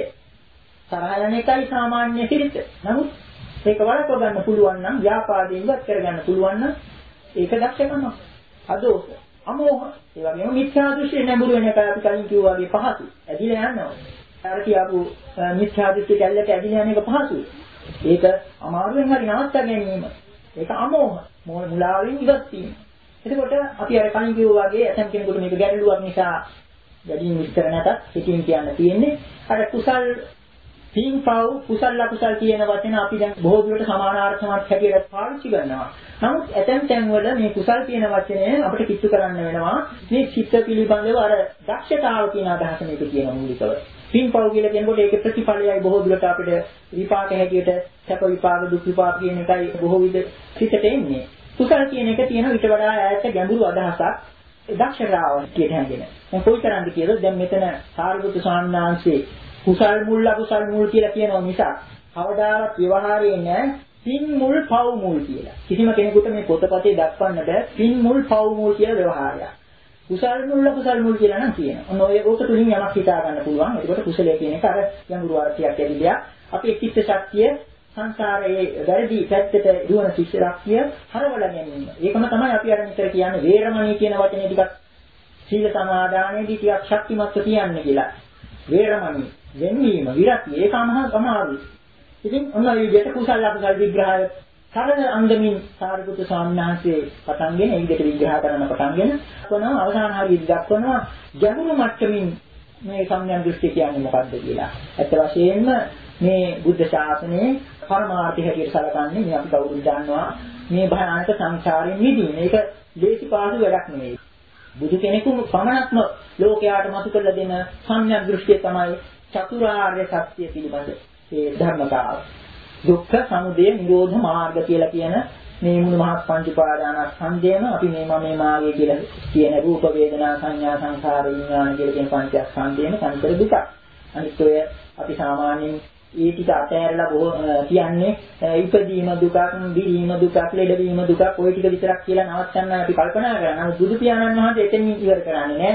තරහ යන එකයි සාමාන්‍ය සිරිත. නමුත් ඒක වළක්ව ගන්න පුළුවන් නම් ව්‍යාපාදයෙන් ඉවත් කරගන්න පුළුවන් නම් ඒක දක්ෂකමක්. අදෝස, අමෝහ. ඒ වගේම මිත්‍යා දෘෂ්ටි නැඹුරු වෙන එක අපි කලින් කිව්වා වගේ පහසු. ඇදිලා යනවා. අර කියපු මිත්‍යා දෘෂ්ටි කැල්ලට ඇදිලා යන එක පහසුයි. ඒක අමාරුවෙන් හරි නවත්ත ගැනීම. ඒක අමෝහ. මුලාවෙන් ඉවත් වීම. එතකොට අපි අර කලින් කිව්වා වගේ ඇතම් කෙනෙකුට මේක ගැටලුවක් නිසා වැඩිම විස්තර නැතත් පිටින් කියන්න තියෙන්නේ අර කුසල් පින්පව් කුසල අකුසල් කියන වචන අපි දැන් බොහෝ දුරට සමානාර්ථමත් හැටියට පාවිච්චි කරනවා. නමුත් ඇතැම් තැන්වල මේ කුසල් කියන වචනය අපිට කිට්ටු කරන්න වෙනවා. මේ චිත්ත පිළිබඳව අර දක්ෂතාව කියන අදහස මේක කියන මූලිකව. පින්පව් කියලා කියනකොට ඒකේ ප්‍රතිඵලයයි බොහෝ දුරට අපිට විපාක හැටියට සැප විපාක දුක් විපාක කියන එකයි බොහෝ විට සිතට එන්නේ. කුසල කියන එක තියෙන ඊට වඩා ඈත ගැඹුරු අදහසක් දක්ෂතාව කියන හැඟෙන. දැන් කොයි තරම්ද කියලා දැන් මෙතන සාරිපුත්‍ර ස්වාමීන් වහන්සේ කුසල් මුල් අකුසල් මුල් කියලා කියනවා මිසක් කවදාවත් ව්‍යවහාරයේ නැහැ පින් මුල් පව් මුල් කියලා. කිසිම කෙනෙකුට මේ පොතපතේ දක්වන්න බෑ පින් මුල් පව් මුල් කියලා ව්‍යවහාරයක්. කුසල් මුල් අකුසල් මුල් කියලා නම් කියනවා. ඔන්න ඔය ඕක තුලින් යමක් හිතා ගන්න පුළුවන්. ඒකට කුසලයේ කියන එක අර ගැඹුරු අර්ථයක් ඇතිදියා. අපේ චිත්ත ශක්තිය සංසාරයේ වැරදි පැත්තට දුවන චිත්ත ශක්තිය හරවලා ගැනීම. ඒකම තමයි අපි අර මෙතන කියන්නේ වේරමණී කියන වචනේ ටිකක් සීල සමාදානයේදී ටිකක් ශක්තිමත්ව කියන්නේ කියලා. වේරමණී වෙන්වීම විරතිය ඒක අමාරුයි. ඉතින් ඔන්න ඔය විදිහට කුසල අකුසල විග්‍රහය සරල අංගමින් සාරිපුත්‍ර ස්වාමීන් වහන්සේ පටන්ගෙන ඒ විදිහට විග්‍රහ කරන පටන්ගෙන කොනවා අවසාන හරියට දක්වනවා ගැඹුරු මට්ටමින් මේ සම්‍යක් දෘෂ්ටි කියන්නේ මොකක්ද කියලා. ඇත්ත වශයෙන්ම මේ බුද්ධ ශාසනයේ පරමාර්ථය හැටියට සැලකන්නේ මේ අපි කවුරුත් දන්නවා මේ භයානක සංසාරයෙන් මිදීම. මේක දේශි පාසු වැඩක් නෙවෙයි. බුදු කෙනෙකු පමණක්ම ලෝකයාට මතු කළ දෙන සම්‍යක් දෘෂ්ටිය තමයි චතුරාර්ය සත්‍ය පිළිබඳ ඒ ධර්මතාව. දුක්ඛ සමුදය නිරෝධ මාර්ග කියලා කියන මේ මුළු මහත් පංච උපාදානස්කන්ධයම අපි මේ මම මේ මාගේ කියලා කියන රූප වේදනා සංඥා සංඛාර විඥාන කියලා කියන පංචස්කන්ධයම සංකර දුක. අනිත් ඔය අපි සාමාන්‍යයෙන් ඒ ටික අතහැරලා බොහෝ කියන්නේ ඉපදීම දුකක්, දිරීම දුකක්, ලෙඩවීම දුකක් ඔය ටික විතරක් කියලා නවත්තන්න අපි කල්පනා කරනවා. නමුත් බුදු පියාණන් වහන්සේ එතනින් ඉවර කරන්නේ නෑ.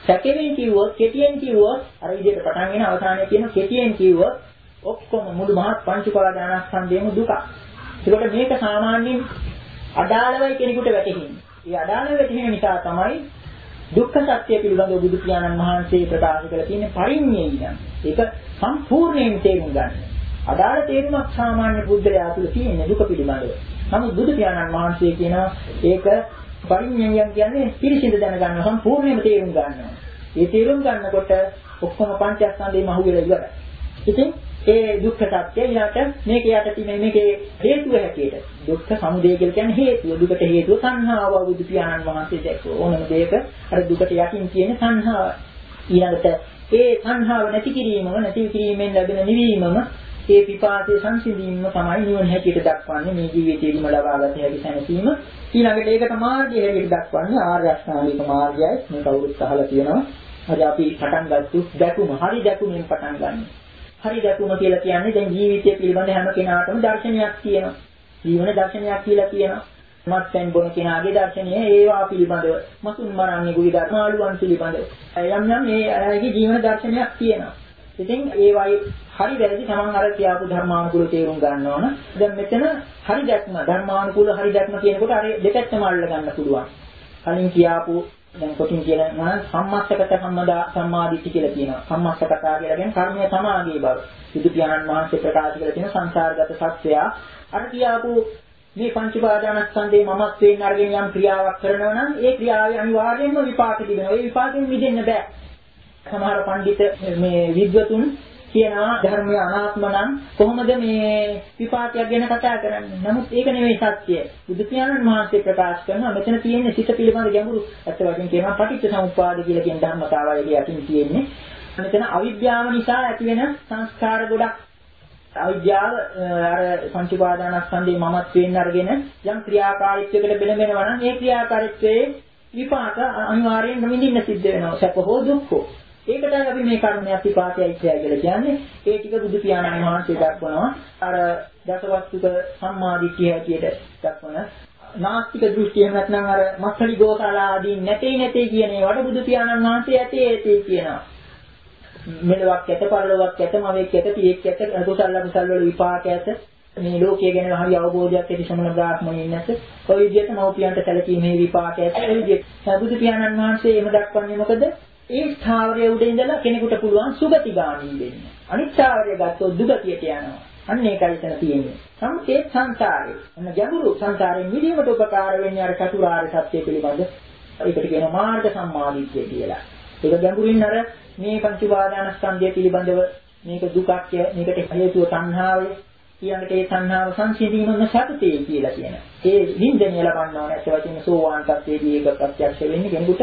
සැකෙමින් කිව්වොත්, කෙටියෙන් කිව්වොත් අර විදිහට පටන් ගෙන අවසානයේ කියන කෙටියෙන් කිව්වොත් ඔක්කොම මුළු මහත් පංච උපාදානස්කන්ධයම දුක. ඒකට මේක සාමාන්‍යයෙන් අදාළවයි කෙනෙකුට වැටහෙන්නේ. ඒ අදාළව වැටහෙන නිසා තමයි දුක්ඛ සත්‍ය පිළිබඳව බුදු පියාණන් වහන්සේ ප්‍රකාශ කළ තියෙන පරිඤ්ඤය. ඒක සම්පූර්ණයෙන් තේරුම් ගන්න. අදාළ තේරුමක් සාමාන්‍ය බුද්ධයා තුළ තියෙන දුක පිළිබඳව. නමුත් බුදු පියාණන් වහන්සේ කියනවා ඒක පරිඤ්ඤය කියන්නේ පිරිසිදු දැනගන්න සම්පූර්ණයෙන්ම තේරුම් ගන්නවා. ඒ තේරුම් ගන්නකොට ඔක්කොම පංචස්කන්ධේම අහුවෙලා ඉවරයි. ඉතින් ඒ දුක්ඛ සත්‍ය ඊළාට මේක යට තියෙන මේකේ හේතුව හැටියට දුක්ඛ සමුදය කියලා කියන්නේ හේතුව. දුකට හේතුව සංහාව බුදු පියාණන් වහන්සේ දැක්වෝ ඕනම දෙයක අර දුකට යටින් තියෙන සංහාව. ඊළඟට ඒ සංහාව නැති කිරීමම නැති කිරීමෙන් ලැබෙන නිවීමම ඒ පිපාසයේ සංසිඳීමම තමයි නිවන හැටියට දක්වන්නේ මේ ජීවිතයේදීම ලබාගත හැකි සැනසීම. ඊළඟට ඒකට මාර්ගය හැටියට දක්වන්නේ ආර්ය අෂ්ටාංගික මාර්ගයයි. මේ කවුරුත් අහලා තියෙනවා. අද අපි පටන් ගත්තු දැකුම හරි දැකුමෙන් පටන් ගන්න. හරි දැකුම කියලා කියන්නේ දැන් ජීවිතය පිළිබඳ හැම කෙනාටම දර්ශනයක් තියෙනවා. ජීවන දර්ශනයක් කියලා කියනවා. මත්පැන් බොන කෙනාගේ දර්ශනය ඒවා පිළිබඳව, මසුන් මරන්නේ ගුලි ධර්මාලුවන් පිළිබඳව. යම් යම් මේ අයගේ ජීවන දර්ශනයක් තියෙනවා. ඉතින් ඒවයි හරි වැරදි තමන් අර කියාපු ධර්මානුකූල තේරුම් ගන්න ඕන. දැන් මෙතන හරි දැක්ම ධර්මානුකූල හරි දැක්ම කියනකොට අර දෙපැත්තම අල්ල ගන්න පුළුවන්. කලින් කියාපු දැන් කොටින් කියනවා සම්මස්සකත සම්මදා සම්මාදිට්ඨි කියලා කියනවා. සම්මස්සකතා කියලා කියන්නේ කර්මය සමාගයේ බව. බුදු පියාණන් වහන්සේ ප්‍රකාශ කළ තියෙන සංසාරගත සත්‍යය අර කියාපු මේ පංච උපාදානස්කන්ධේ මමත්වයෙන් අරගෙන යම් ක්‍රියාවක් කරනවා නම් ඒ ක්‍රියාවේ අනිවාර්යයෙන්ම විපාක තිබෙනවා. ඒ විපාකෙන් මිදෙන්න බෑ. සමහර පඬිත මේ විද්වතුන් කියනවා ධර්මය අනාත්ම නම් කොහොමද මේ විපාකයක් ගැන කතා කරන්නේ? නමුත් ඒක නෙවෙයි සත්‍යය. බුදු පියාණන් වහන්සේ ප්‍රකාශ කරනවා මෙතන තියෙන්නේ සිත පිළිබඳ ගැඹුරු අත් වශයෙන් කියනවා පටිච්ච සමුප්පාද කියලා කියන ධර්මතාවය යටින් තියෙන්නේ. මෙතන අවිද්‍යාව නිසා ඇතිවෙන සංස්කාර ගොඩක්. අවිද්‍යාව අර පංච උපාදානස්කන්ධේ මමත්වයෙන් අරගෙන යම් ක්‍රියාකාරීත්වයකට බෙලෙනවා නම් ඒ ක්‍රියාකාරීත්වයේ විපාක අනිවාර්යෙන් නිමින්න සිද්ධ වෙනවා. සැප හෝ දුක් හෝ. ඒකටයි අපි මේ කර්මයක් විපාකයයි කියලා කියන්නේ. ඒ ටික බුදු පියාණන් වහන්සේ දක්වනවා. අර දසවස්තුක සම්මාදිට්ඨිය හැටියට දක්වන නාස්තික දෘෂ්ටිය නැත්නම් අර මස්සලි ගෝසාලා ආදී නැtei නැtei කියන ඒවට බුදු පියාණන් වහන්සේ ඇතේ ඇතේ කියනවා. මෙලොවක් ඇත පරලොවක් ඇත මවෙක් ඇත පියෙක් ඇත කුසල කුසල වල විපාක ඇත. මේ ලෝකයේ ගැන හරි අවබෝධයක් ඇති සමන බ්‍රාහ්මණයින් නැත. ඔය විදිහට මව්පියන්ට සැලකීමේ විපාක ඇත. ඒ විදිහට බුදු පියාණන් වහන්සේ එහෙම දක්වන්නේ මොකද? ඒ ස්ථාවරයේ උඩ ඉඳලා කෙනෙකුට පුළුවන් සුගතිගාමී වෙන්න. අනිත් ස්ථාවරය ගත්තොත් දුගතියට යනවා. අන්න ඒකයි එතන තියෙන්නේ. සම්පේ සංසාරේ. අන්න ගැඹුරු සංසාරයෙන් මිදීමට උපකාර වෙන්නේ අර චතුරාර්ය සත්‍ය පිළිබඳ. ඒකට කියනවා මාර්ග සම්මාදිට්ඨිය කියලා. ඒක ගැඹුරින් අර මේ පංච උපාදානස්කන්ධය පිළිබඳව මේක දුකක්ය, මේකට හේතුව තණ්හාවය. ඊළඟට ඒ තණ්හාව සංසිඳීමම සත්‍යය කියලා කියනවා. ඒ විඳින්න ලබන්න ඕන ඇත්ත වශයෙන්ම සෝවාන් තත්ත්වයේදී ඒක ප්‍රත්‍යක්ෂ වෙන්නේ කෙනෙකුට.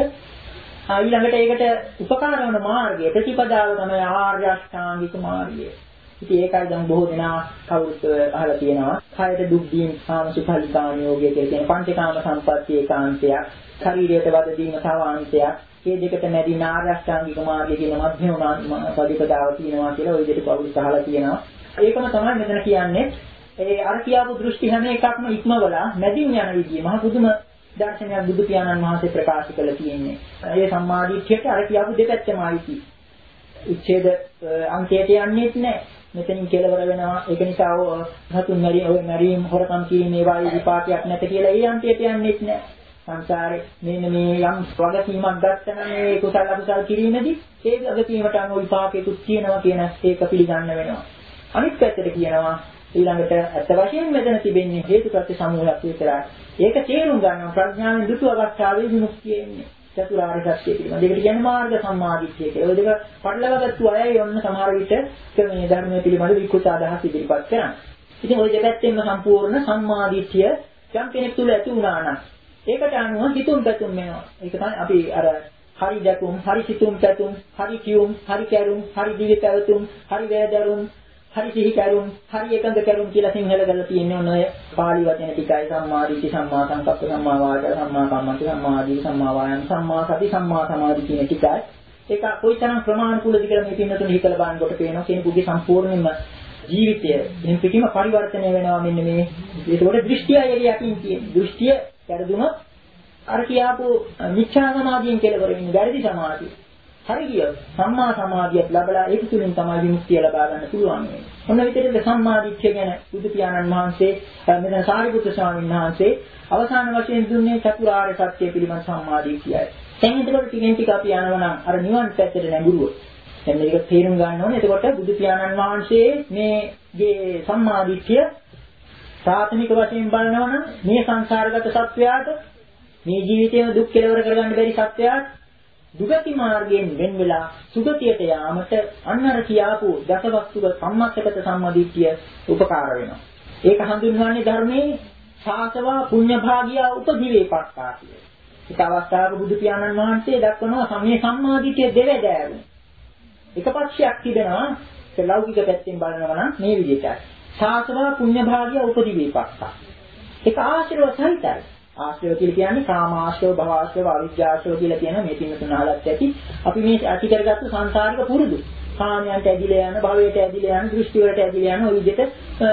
ඊළඟට ඒකට උපකාර වන මාර්ගය ප්‍රතිපදාව තමයි ආර්ය අෂ්ටාංගික මාර්ගය. ඉතින් ඒකයි දැන් බොහෝ දෙනා කවුරුත් අහලා තියෙනවා. කායයට දුක් දීම සාමසුඛලිකාණ යෝගය කියලා කියන පංචකාම සම්පත්තිය ඒකාන්තයක්. ශරීරයට වද දීම සාවාන්තයක්. මේ දෙකට මැදි ආර්ය අෂ්ටාංගික මාර්ගය කියන මධ්‍යම ප්‍රතිපදාව තියෙනවා කියලා ওই දෙයට කවුරුත් අහලා තියෙනවා. ඒකම තමයි මෙතන කියන්නේ. ඒ අර කියාපු දෘෂ්ටි හැම එකක්ම ඉක්මවලා මැදින් යන විදිය මහ පුදුම දර්ශනයක් බුදු පියාණන් වහන්සේ ප්‍රකාශ කළ තියෙන්නේ. ඒ සම්මාදිට්ඨියට අර කියාපු දෙපැත්තම ආйти. උච්ඡේද අන්තයට යන්නේත් නැහැ. මෙතනින් කෙලවර වෙනවා. ඒක නිසා හතුන් මැරි ඔය මැරීම් හොරකම් කිරීමේ වායු විපාකයක් නැත කියලා ඒ අන්තයට යන්නේත් නැහැ. සංසාරේ මෙන්න මේ යම් වගකීමක් ගත්තම මේ කුසල අකුසල කිරීමේදී ඒ වගකීමට අනුව විපාකයකුත් තියෙනවා කියන ඒක පිළිගන්න වෙනවා. අනිත් පැත්තට කියනවා ඊළඟට අත් වශයෙන් මෙතන තිබෙන්නේ හේතුප්‍රත්‍ය සමූහයක් විතරයි. ඒක තේරුම් ගන්න ප්‍රඥාවෙන් දුතු අවස්ථාවේ විමුක්තිය එන්නේ. චතුරාර්ය සත්‍ය පිළිබඳ. ඒකට කියන්නේ මාර්ග සම්මාදිට්ඨිය කියලා. ඔය දෙක පටලවාගත්තු අය යොන්න සමහර විට මේ ධර්මයේ පිළිබඳ විකෘත අදහස් ඉදිරිපත් කරනවා. ඉතින් ওই දෙපැත්තෙන්ම සම්පූර්ණ සම්මාදිට්ඨිය යම් කෙනෙක් තුළ ඇති වුණා නම් ඒකට අනුව හිතුම් පැතුම් වෙනවා. ඒක තමයි අපි අර හරි දැකුම්, හරි සිතුම් පැතුම්, හරි කියුම්, හරි කැරුම්, හරි දිවි පැවතුම්, හරි වේදරුම්, හරි සිහි කරුම්, හරි එකඟ කරුම් කියලා සිංහල කරලා තියෙන්නේ ඔන්න ඔය පාලි වචන ටිකයි. සම්මාදිට්ඨි, සම්මා සංකප්ප, සම්මා වාචා, සම්මා කම්මන්ත, සම්මා ආජීව, සම්මා වායාම, සම්මා සති, සම්මා සමාධි කියන ටිකයි. ඒක කොයිතරම් ප්‍රමාණිකූලද කියලා මේ පින්නතුන් හිතලා බලනකොට පේනවා කෙනෙකුගේ සම්පූර්ණයෙන්ම ජීවිතය එම් පිටිම පරිවර්තනය වෙනවා මෙන්න මේ. ඒකෝට දෘෂ්ටිය යකින් තියෙන. දෘෂ්ටිය පෙරදුනොත් අර කියාපු මිච්ඡා සමාධියෙන් කෙලවර වෙන්නේ වැරදි සමාධිය. හරි ගියොත් සම්මා සමාධියක් ලැබලා ඒක තුලින් තමයි විමුක්තිය ලබා ගන්න පුළුවන් වෙන්නේ. ඔන්න විතරද සම්මා දිට්ඨිය ගැන බුදු පියාණන් වහන්සේ මෙතන සාරිපුත්‍ර ස්වාමීන් වහන්සේ අවසාන වශයෙන් දුන්නේ චතුරාර්ය සත්‍ය පිළිබඳ සම්මා දිට්ඨියයි. දැන් එතකොට ටිකෙන් ටික අපි යනවා නම් අර නිවන් පැත්තට නැඹුරුවොත් දැන් මේක තේරුම් ගන්න ඕනේ. එතකොට බුදු පියාණන් වහන්සේ මේගේ සම්මා දිට්ඨිය ප්‍රාථමික වශයෙන් බලනවා නම් මේ සංසාරගත සත්වයාට මේ ජීවිතේම දුක් කෙලවර කරගන්න බැරි සත්වයාට දුගති මාර්ගයෙන් වෙන් වෙලා සුගතියට යාමට අන්න අර කියාපු දසවස්තුක සම්මස්සගත සම්මාදිට්ඨිය උපකාර වෙනවා. ඒක හඳුන්වන්නේ ධර්මයේ සාසවා පුඤ්ඤභාගියා උපදිවේපක්ඛා කියලා. ඒක අවස්ථාවක බුදු පියාණන් වහන්සේ දක්වනවා මේ සම්මාදිට්ඨිය දෙවැදෑරුම්. එක පක්ෂයක් තිබෙනවා ඒ ලෞකික පැත්තෙන් බලනවා නම් මේ විදිහටයි. සාසවා පුඤ්ඤභාගියා උපදිවේපක්ඛා. ඒක ආශ්‍රව සහිතයි. ආශ්‍රව කියලා කියන්නේ කාමාශ්‍රව, භවආශ්‍රව, අවිජ්ජාශ්‍රව කියලා කියන මේ තින්න තුන අහලත් ඇති. අපි මේ ඇති කරගත්තු සංසාරික පුරුදු. කාමයන්ට ඇදිලා යන, භවයට ඇදිලා යන, දෘෂ්ටි වලට ඇදිලා යන ওই විදිහට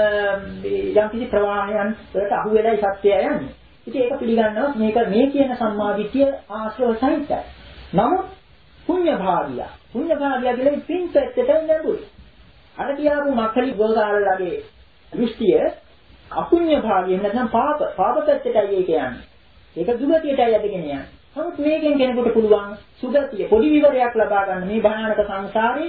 යම් කිසි ප්‍රවාහයන් වලට අහු වෙලා සත්‍යය යන්නේ. ඉතින් ඒක පිළිගන්නවා මේක මේ කියන සම්මාදිට්ඨිය ආශ්‍රව සහිතයි. නමුත් පුඤ්ඤ භාගිය. පුඤ්ඤ භාගිය කියන්නේ පින් පැත්තට නඹුයි. අර කියාපු මක්ඛලි ගෝසාලලගේ දෘෂ්ටිය අපුඤ්ඤ භාගයෙන් නැත්නම් පාප පාප පැත්තටයි ඒක යන්නේ. ඒක දුගතියටයි යදගෙන යන්නේ. නමුත් මේකෙන් කෙනෙකුට පුළුවන් සුගතිය පොඩි විවරයක් ලබා ගන්න මේ භයානක සංසාරේ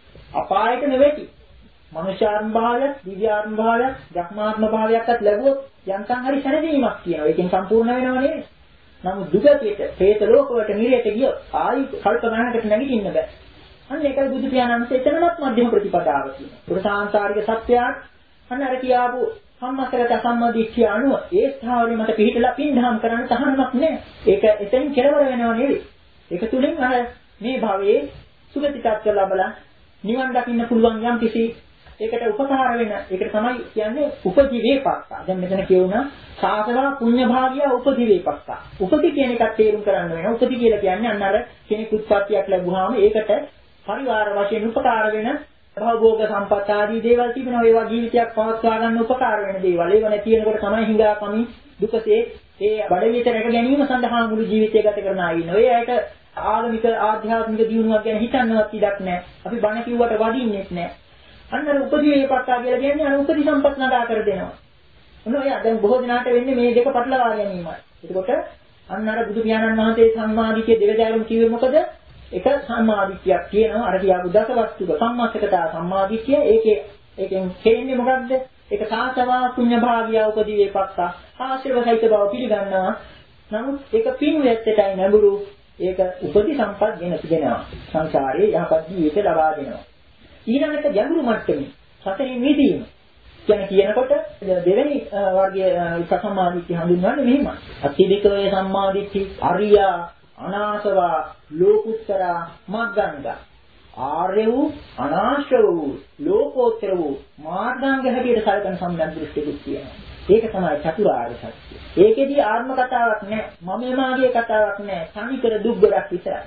අපායට නෙවෙයි. මනුෂ්‍යාත්ම භාවයක්, දිව්‍යාත්ම භාවයක්, ධර්මාත්ම භාවයක්වත් ලැබුවොත් යන්තම් හරි සැනසීමක් කියනවා. ඒකෙන් සම්පූර්ණ වෙනව නෙවෙයි. නමුත් දුගතියට, പ്രേත ලෝකවලට නිරයට ගියොත් ආයි කල්ප ගණනකට නැගිටින්න බෑ. අන්න ඒකයි බුදු පියාණන් වහන්සේ එතනවත් මධ්‍යම ප්‍රතිපදාව කියනවා. ඒක සාංශාරික සත්‍යයක්. අන්න අර කියාපු සම්මතකට සම්මාදිට්ඨිය අනුව ඒ ස්ථාවරේ මත පිළිහිටලා පින්දහම් කරන්න තහනමක් නැහැ. ඒක එතෙන් කෙලවර වෙනව නෙවෙයි. ඒක තුලින් අර මේ භවයේ සුගති tattwa ලැබලා නිවන් දකින්න පුළුවන් යම් කිසි ඒකට උපකාර වෙන ඒකට තමයි කියන්නේ උපජීවේපක්ඛා. දැන් මෙතන කියුණා සාසවා පුඤ්ඤ භාගිය උපජීවේපක්ඛා. උපති කියන එකත් තේරුම් කරන්න වෙනවා. උපති කියලා කියන්නේ අන්න අර කෙනෙක් උත්පත්තියක් ලැබුවාම ඒකට පරිවාර වශයෙන් උපකාර වෙන භවෝග සම්පත් ආදී දේවල් තිබෙනවා. ඒවා ජීවිතයක් පවත්වා ගන්න උපකාර වෙන දේවල්. ඒව නැති වෙනකොට තමයි හිඟා කමි දුකසේ ඒ බඩවිත රැක ගැනීම සඳහා මුළු ජීවිතය ගත කරන අය ඉන්නවා. ඒ අයට ආගමික ආධ්‍යාත්මික දියුණුවක් ගැන හිතන්නවත් ඉඩක් නැහැ. අපි බණ කිව්වට වදින්නෙත් නැහැ. අන්න අර උපදීවේපක්ඛා කියලා කියන්නේ අර උපදී සම්පත් නඩා කර දෙනවා. මොන ඔය දැන් බොහෝ දිනාට වෙන්නේ මේ දෙක පටලවා ගැනීමයි. එතකොට අන්න අර බුදු පියාණන් වහන්සේ සම්මාදිට්ඨිය දෙවදාරුම් කිව්වේ මොකද? එක සම්මාදිට්ඨියක් කියනවා. අර කියාපු දසවස්තුක සම්මාසකතා සම්මාදිට්ඨිය. ඒකේ ඒකෙන් කෙරෙන්නේ මොකද්ද? ඒක සාසවා පුඤ්ඤ භාගිය උපදීවේපක්ඛා. ආශිර්ව සහිත බව පිළිගන්නවා. නමුත් ඒක පින්වැත්තටයි නැඹුරු. ඒක උපදී සම්පත් ගෙන තිබෙනවා. සංසාරේ යහපත් ජීවිත ලබා දෙනවා. ඊළඟට ගැඹුරු මට්ටමේ සතරින් මිදීම කියන කියනකොට දෙවෙනි වර්ගයේ සම්මාදිට්ඨිය හඳුන්වන්නේ මෙහිමයි. අතිවිකෝය සම්මාදිට්ඨි, අරියා, අනාසවා, ලෝකුත්තරා, මග්ගංගා. ආර්ය වූ, අනාශ්‍රව වූ, ලෝකෝත්තර වූ මාර්ගාංග හැටියට සැලකෙන සම්යම් දෘෂ්ටිකුත් තියෙනවා. ඒක තමයි චතුරාර්ය සත්‍ය. ඒකෙදී ආත්ම කතාවක් නැහැ, මම මාගේ කතාවක් නැහැ. තනිකර දුක් ගොඩක් විතරයි.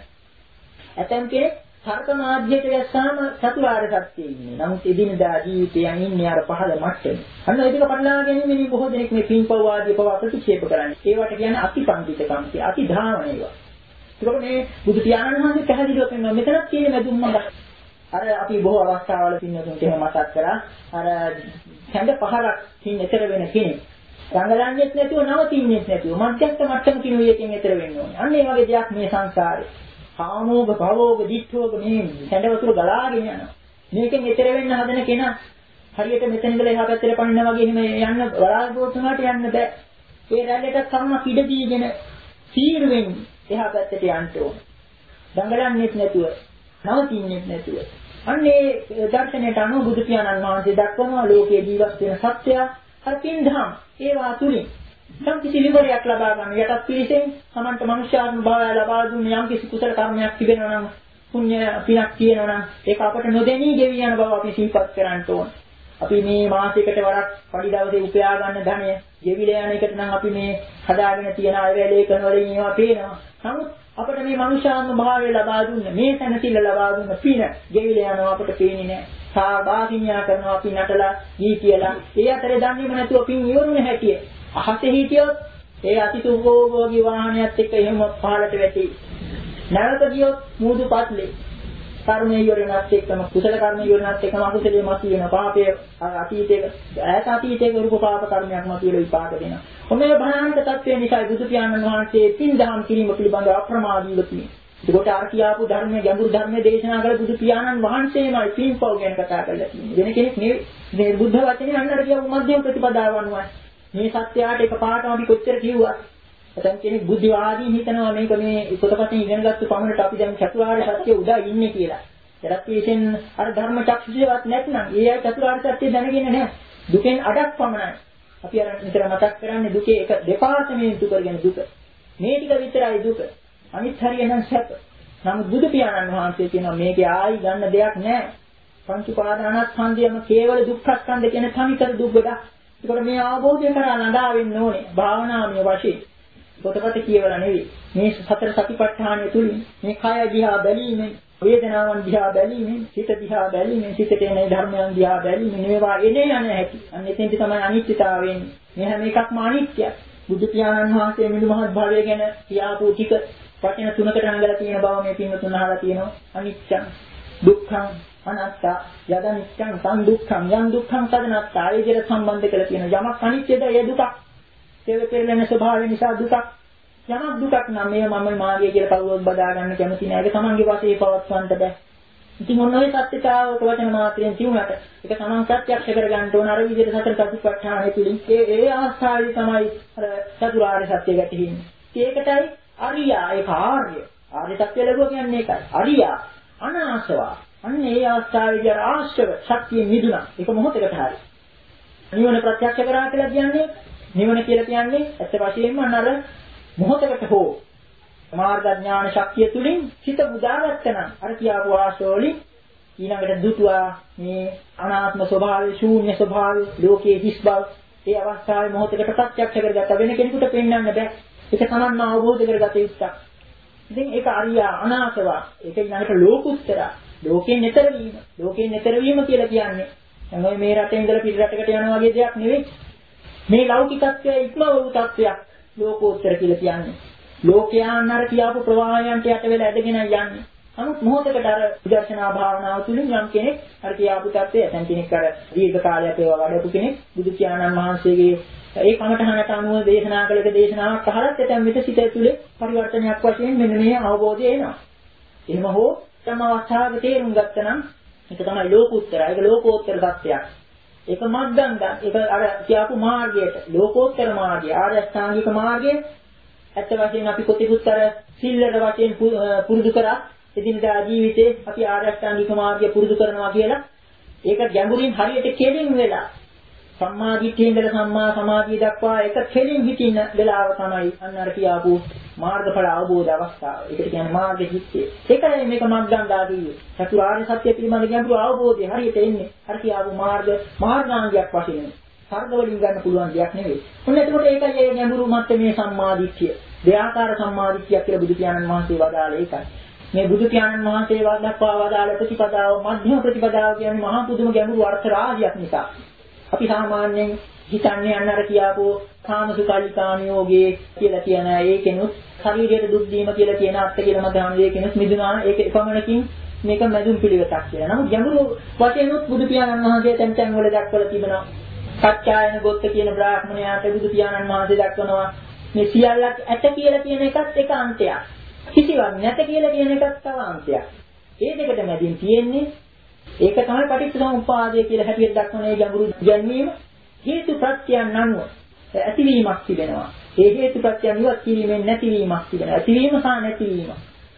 ඇතැම් කෙනෙක් තර්ක මාධ්‍යයට යස්සාම චතුරාර්ය සත්‍යයේ ඉන්නේ. නමුත් එදිනදා ජීවිතයන් ඉන්නේ අර පහළ මට්ටමේ. අන්න ඒක පටලවා ගැනීමෙන් බොහෝ දෙනෙක් මේ පින්පව් ආදී පව ප්‍රතික්ෂේප කරන්නේ. ඒවට කියන්නේ අතිපන්දිතකම් කිය, අති ධාවන ඒවා. ඒකෝ මේ බුදු පියාණන් වහන්සේ පැහැදිලිව කියනවා මෙතනක් තියෙන මැදුම්මඟ. අර අපි බොහෝ අවස්ථාවල පින්නතුන්ට එහෙම මතක් කරා. අර හැඳ පහරක් තින් එතර වෙන කෙනෙක්. රංගලන්නේත් නැතුව නවතින්නේත් නැතුව මධ්‍යස්ථ මට්ටම කිනුවේකින් එතර වෙන්න ඕනේ. අන්න ඒ වගේ දෙයක් මේ සංසාරේ. කාමෝග, භවෝග, දිඨෝග මේ සැඬවතුර ගලාගෙන යනවා. මේකෙන් එතර වෙන්න හදන කෙනා හරියට මෙතන ඉඳලා එහා පැත්තට පනින්න වගේ එහෙම යන්න බලාපොරොත්තුනාට යන්න බෑ. ඒ රැල්ලට සම්මක් ඉඩ දීගෙන සීරුවෙන් එහා පැත්තට යන්න ඕන. දඟලන්නේත් නැතුව, නවතින්නේත් නැතුව. අන්නේ දර්ශනයට අනුව බුදු පියාණන් වහන්සේ දක්වනවා ලෝකයේ ජීවත් වෙන සත්‍යය අර පින්දහම් ඒවා තුලින් යම් කිසි විවරයක් ලබා ගන්න යටත් පිළිසෙන් සමන්ත මනුෂ්‍යාත්ම භාවය ලබා දුන්නේ යම් කිසි කුසල කර්මයක් තිබෙනවා නම් පුණ්‍ය පිනක් තියෙනවා නම් ඒක අපට නොදෙනී ගෙවි යන බව අපි සිහිපත් කරන්න ඕන. අපි මේ මාසයකට වරක් පඩි දවසේ උපයා ගන්න ධනය ගෙවිලා යන එකට නම් අපි මේ හදාගෙන තියන අයවැලේ කරන වලින් ඒවා පේනවා. නමුත් අපිට මේ මනුෂ්‍යාත්ම භාවය ලබා දුන්න මේ සැනසෙල්ල ලබා දුන්න පින ගෙවිලා යනවා අපිට පේන්නේ නැහැ. සාබාසිනියා කරනවා අපි නටලා ඊ කියලා. ඒ අතරේ දන්නේම නැතුව පින් ඉවරුනේ හැටිය. අහසේ හිටියොත් ඒ අතිතුභෝගී වාහනයත් එක්ක එහෙම පහළට වැටි. නැවත ගියොත් මූදු පත්ලේ කර්මයේ යොරණත් එක්කම කුසල කර්මයේ යොරණත් එක්කම අකුසලයේ මත වෙන පාපයේ අතීතයේ ඈත අතීතයේ කරුප පාප කර්මයක් මත වෙලා විපාක දෙනවා. ඔන්නේ භයානක තත්ත්වය නිසා බුදු පියාණන් වහන්සේ පින් දහම් කිරීම පිළිබඳව අප්‍රමාදීව තියෙනවා. ඒකට අර කියාපු ධර්මයේ ගැඹුරු ධර්මයේ දේශනා කළ බුදු පියාණන් වහන්සේමයි පින් පව් ගැන කතා කරලා තියෙන්නේ. වෙන කෙනෙක් නෙවෙයි. මේ බුද්ධ වචනේ අන්නර කියපු මධ්‍යම ප්‍රතිපදාව අනුවයි. මේ සත්‍යයට එකපාරටම අපි කොච්චර කිව්වත් දැන් කෙනෙක් බුද්ධිවාදී හිතනවා මේක මේ පොතපතින් ඉගෙනගත්තු පමණට අපි දැන් චතුරාර්ය සත්‍ය උදා ඉන්නේ කියලා. ඒත් විශේෂයෙන් අර ධර්ම චක්ෂුෂේවත් නැත්නම් ඒ අය චතුරාර්ය සත්‍ය දැනගෙන නැහැ. දුකෙන් අඩක් පමණයි. අපි අර විතර මතක් කරන්නේ දුකේ එක දෙපාර්තමේන්තු යුතු කරගෙන දුක. මේ ටික විතරයි දුක. අනිත් හරියනම් සැප. නමුත් බුදු පියාණන් වහන්සේ කියනවා මේකේ ආයි ගන්න දෙයක් නැහැ. පංච උපාදානස්කන්ධයම කේවල දුක්ඛස්කන්ධ කියන සමිතර දුක් ගොඩක්. ඒකට මේ අවබෝධය කරා ළඟා වෙන්න ඕනේ. භාවනාමය වශයෙන්. පොතපත කියවලා නෙවෙයි. මේ සතර සතිපට්ඨානය තුලින් මේ කය දිහා බැලීමෙන්, වේදනාවන් දිහා බැලීමෙන්, සිත දිහා බැලීමෙන්, සිතේ එන ධර්මයන් දිහා බැලීමෙන් මේවා එනේ යන හැටි. අන්න එතෙන්ට තමයි අනිත්‍යතාවය එන්නේ. මේ හැම එකක්ම අනිත්‍යයි. බුදු පියාණන් වහන්සේ මිදු මහත් භාවය ගැන කියාපු ටික වචන තුනකට අංගලා තියෙන බව මේ පින්වතුන් අහලා තියෙනවා. අනිත්‍යං, දුක්ඛං, අනාත්තා, යදනිච්ඡං, සංදුක්ඛං, යං දුක්ඛං සදනත්තා. ඒ විදිහට සම්බන්ධ කරලා තියෙනවා. යමක් අනිත්‍යද ඒ දුකක්. ඒව පෙරලෙන ස්වභාවය නිසා දුකක්. යමක් දුකක් නම් මේ මම මාගේ කියලා කවුරුත් බදා ගන්න කැමති නෑ. ඒක තමන්ගේ වාසියේ පවත්වන්න බෑ. ඉතින් ඔන්න ඔය සත්‍යතාවක වචන මාත්‍රයෙන් කියුණාට ඒක තමන් ප්‍රත්‍යක්ෂ කරගන්න ඕන. අර විදිහට සතර සතිපට්ඨානය තුලින් ඒ ඒ අවස්ථාවේ තමයි අර චතුරාර්ය සත්‍ය ගැටෙන්නේ. ඒකටයි අරියා ඒක ආර්ය. ආර්ය සත්‍ය ලැබුවා කියන්නේ ඒකයි. අරියා අනාසවා. අන්න ඒ අවස්ථාවේදී අර ආශ්‍රව ශක්තිය නිදුණා. ඒක මොහොතකට හරි. නිවන ප්‍රත්‍යක්ෂ කරා කියලා කියන්නේ නිවන කියලා කියන්නේ ඇත්ත වශයෙන්ම අර මොහොතකට හෝ මාර්ග ඥාන ශක්තිය තුලින් සිත බුදාගත්තනම් අර කියාපු ආශෝලි ඊළඟට දුටුවා මේ අනාත්ම ස්වභාවය, ශූන්‍ය ස්වභාවය, ලෝකයේ හිස් බව ඒ අවස්ථාවේ මොහොතකට ප්‍රත්‍යක්ෂ කරගත්ත වෙන කෙනෙකුට පෙන්වන්න බෑ. ඒක තමන්ම අවබෝධ කරගත යුත්තක්. ඉතින් ඒක අරියා අනාසවා. ඒක ඊළඟට ලෝකුත්තර. ලෝකයෙන් ඈතර වීම. ලෝකයෙන් ඈතර වීම කියලා කියන්නේ මොයි මේ රටේ ඉඳලා පිට රටකට යන වගේ දෙයක් නෙවෙයි. මේ ලෞකිකත්වයේ ඉක්ම වූ තත්වයක් ලෝකෝත්තර කියලා කියන්නේ. ලෝකයාන් අර කියාපු ප්‍රවාහයන්ට යට වෙලා ඇදගෙන යන්නේ. නමුත් මොහොතකට අර විදර්ශනා භාවනාව තුළින් යම් කෙනෙක් අර කියාපු තත්වය දැන් කෙනෙක් අර දීර්ඝ කාලයක් ඒවා වඩපු කෙනෙක් බුදු පියාණන් වහන්සේගේ ඒ කමඨහනට අනුව දේශනා කළ එක දේශනාවක් අහලත් එතෙන් මෙත සිත තුළ පරිවර්තනයක් වශයෙන් මෙන්න මේ අවබෝධය එනවා. එහෙම හෝ තම අවස්ථාවක තේරුම් ගත්තනම් ඒක තමයි ලෝකෝත්තර. ඒක ලෝකෝත්තර සත්‍යයක්. ඒක මග්ගංග. ඒක අර කියාපු මාර්ගයට ලෝකෝත්තර මාර්ගය, ආර්ය අෂ්ටාංගික මාර්ගය. ඇත්ත වශයෙන් අපි කොටිකුත්තර සිල්ලර වශයෙන් පුරුදු කරා එදිනදා ජීවිතේ අපි ආර්ය අෂ්ටාංගික මාර්ගය පුරුදු කරනවා කියලා ඒක ගැඹුරින් හරියට කෙලින් වෙලා සම්මා දිට්ඨියෙන් ඉඳලා සම්මා සමාධිය දක්වා ඒක කෙලින් හිටින වෙලාව තමයි අන්න අර කියාපු මාර්ගඵල අවබෝධ අවස්ථාව. ඒකට කියන්නේ මාර්ග හිත්තේ. ඒකයි මේක මග්ගංගා කියන්නේ. චතුරාර්ය සත්‍ය පිළිබඳ ගැඹුරු අවබෝධය හරියට එන්නේ අර කියාපු මාර්ග මාර්ගාංගයක් වශයෙන්. සර්ග වලින් ගන්න පුළුවන් දෙයක් නෙවෙයි. ඔන්න එතකොට ඒකයි ඒ ගැඹුරු මට්ටමේ සම්මාදිට්ඨිය. දෙආකාර සම්මාදිට්ඨියක් කියලා බුදු පියාණන් වහන්සේ වදාළේ ඒකයි. මේ බුදු පියාණන් වහන්සේ වදක්වා වදාළ ප්‍රතිපදාව මධ්‍යම ප්‍රතිපදාව කියන්නේ මහා පුදුම ගැඹුරු අර්ථ රාශියක් නිසා. අපි සාමාන්‍යයෙන් හිතන්නේ අන්න අර කියාපෝ කාමසුඛාලිකාමියෝගේ කියලා කියන ඒකෙනුත් ශරීරයට දුක් දීම කියලා කියන අර්ථ කියලා මදාන ඒකෙනුත් මිදුණා ඒක එපමණකින් මේක මැදුම් පිළිවෙතක් කියලා. නමුත් ගැඹුරු වශයෙන්ුත් බුදු පියාණන් වහන්සේ තැන් තැන් වල දක්වලා තිබෙනවා. සත්‍යයන ගොත්ත කියන බ්‍රාහ්මණයාට බුදු පියාණන් වහන්සේ දක්වනවා මේ සියල්ලක් ඇත කියලා කියන එකත් එක අන්තයක්. කිසිවක් නැත කියලා කියන එකත් තව අන්තයක්. මේ දෙකට මැදින් තියෙන්නේ ඒක තමයි පටිච්චසමුප්පාදය කියලා හැටියට දක්වන ඒ ගැඹුරු ගැන්වීම. හේතු ප්‍රත්‍යයන් අනුව ඇතිවීමක් තිබෙනවා. ඒ හේතු ප්‍රත්‍යයන් ඉවත් කිරීමෙන් නැතිවීමක් තිබෙනවා. ඇතිවීම සහ නැතිවීම.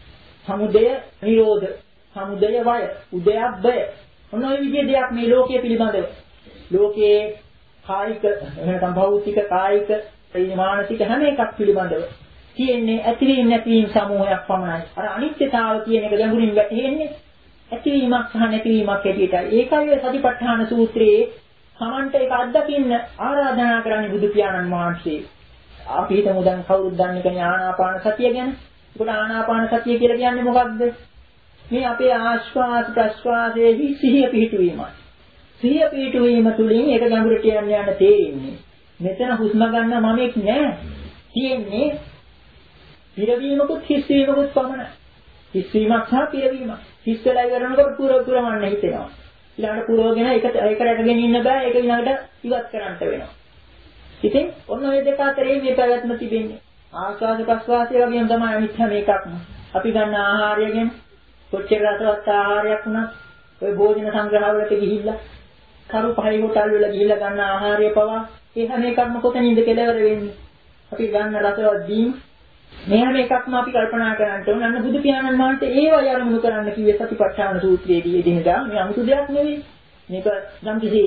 සමුදය, නිරෝධ, සමුදය වය, උදයබ්බය. ඔන්න ඔය විදිහේ දෙයක් මේ ලෝකයේ පිළිබඳව. ලෝකයේ කායික, එහෙනම් භෞතික, කායික, මානසික හැම එකක් පිළිබඳව තියෙන්නේ ඇතිවීම නැතිවීම සමූහයක් පමණයි. අර අනිත්‍යතාව කියන එක ගැඹුරින් වැටහෙන්නේ ඇතිවීමක් සහ නැතිවීමක් හැටියටයි. ඒකයි සතිපට්ඨාන සූත්‍රයේ සමන්ට ඒක අත්දකින්න ආරාධනා කරන්නේ බුදු පියාණන් වහන්සේ. අපි හිතමු දැන් කවුරුත් දන්නේ කෙනා ආනාපාන සතිය ගැන. ඒකට ආනාපාන සතිය කියලා කියන්නේ මොකක්ද? මේ අපේ ආශ්වාස ප්‍රශ්වාසයේ සිහිය පිහිටුවීමයි. සිහිය පිහිටුවීම තුළින් ඒක ගැඹුරට යන්න යන තේරෙන්නේ. මෙතන හුස්ම ගන්න මමෙක් නෑ. තියෙන්නේ පිරවීමකුත් හිස්වීමකුත් පමණයි. හිස්වීමක් සහ පිරවීමක්. හිස් වෙලා ඉවරනකොට පුර පුරවන්න හිතෙනවා. ඊළඟට පුරවගෙන ඒක ඒක රැකගෙන ඉන්න බෑ. ඒක ඊළඟට ඉවත් කරන්න වෙනවා. ඉතින් ඔන්න ඔය දෙක අතරේ මේ පැවැත්ම තිබෙන්නේ. ආස්වාද ප්‍රස්වාසය වගේම තමයි අනිත් හැම එකක්ම. අපි ගන්න ආහාරය ගැන කොච්චර රසවත් ආහාරයක් වුණත් ඔය භෝජන සංග්‍රහවලට ගිහිල්ලා කරු පහයි හොටල් වල ගිහිල්ලා ගන්න ආහාරය පවා ඒ හැම එකක්ම කොතනින්ද කෙලවර වෙන්නේ? අපි ගන්න රසවත් දීම මේ හැම එකක්ම අපි කල්පනා කරන්න ඕන. අන්න බුදු පියාණන් වහන්සේ ඒවයි අරමුණු කරන්න කිව්වේ සතිපට්ඨාන සූත්‍රයේදී. එදිනදා මේ 아무තු දෙයක් නෙවෙයි. මේක නම් කිසි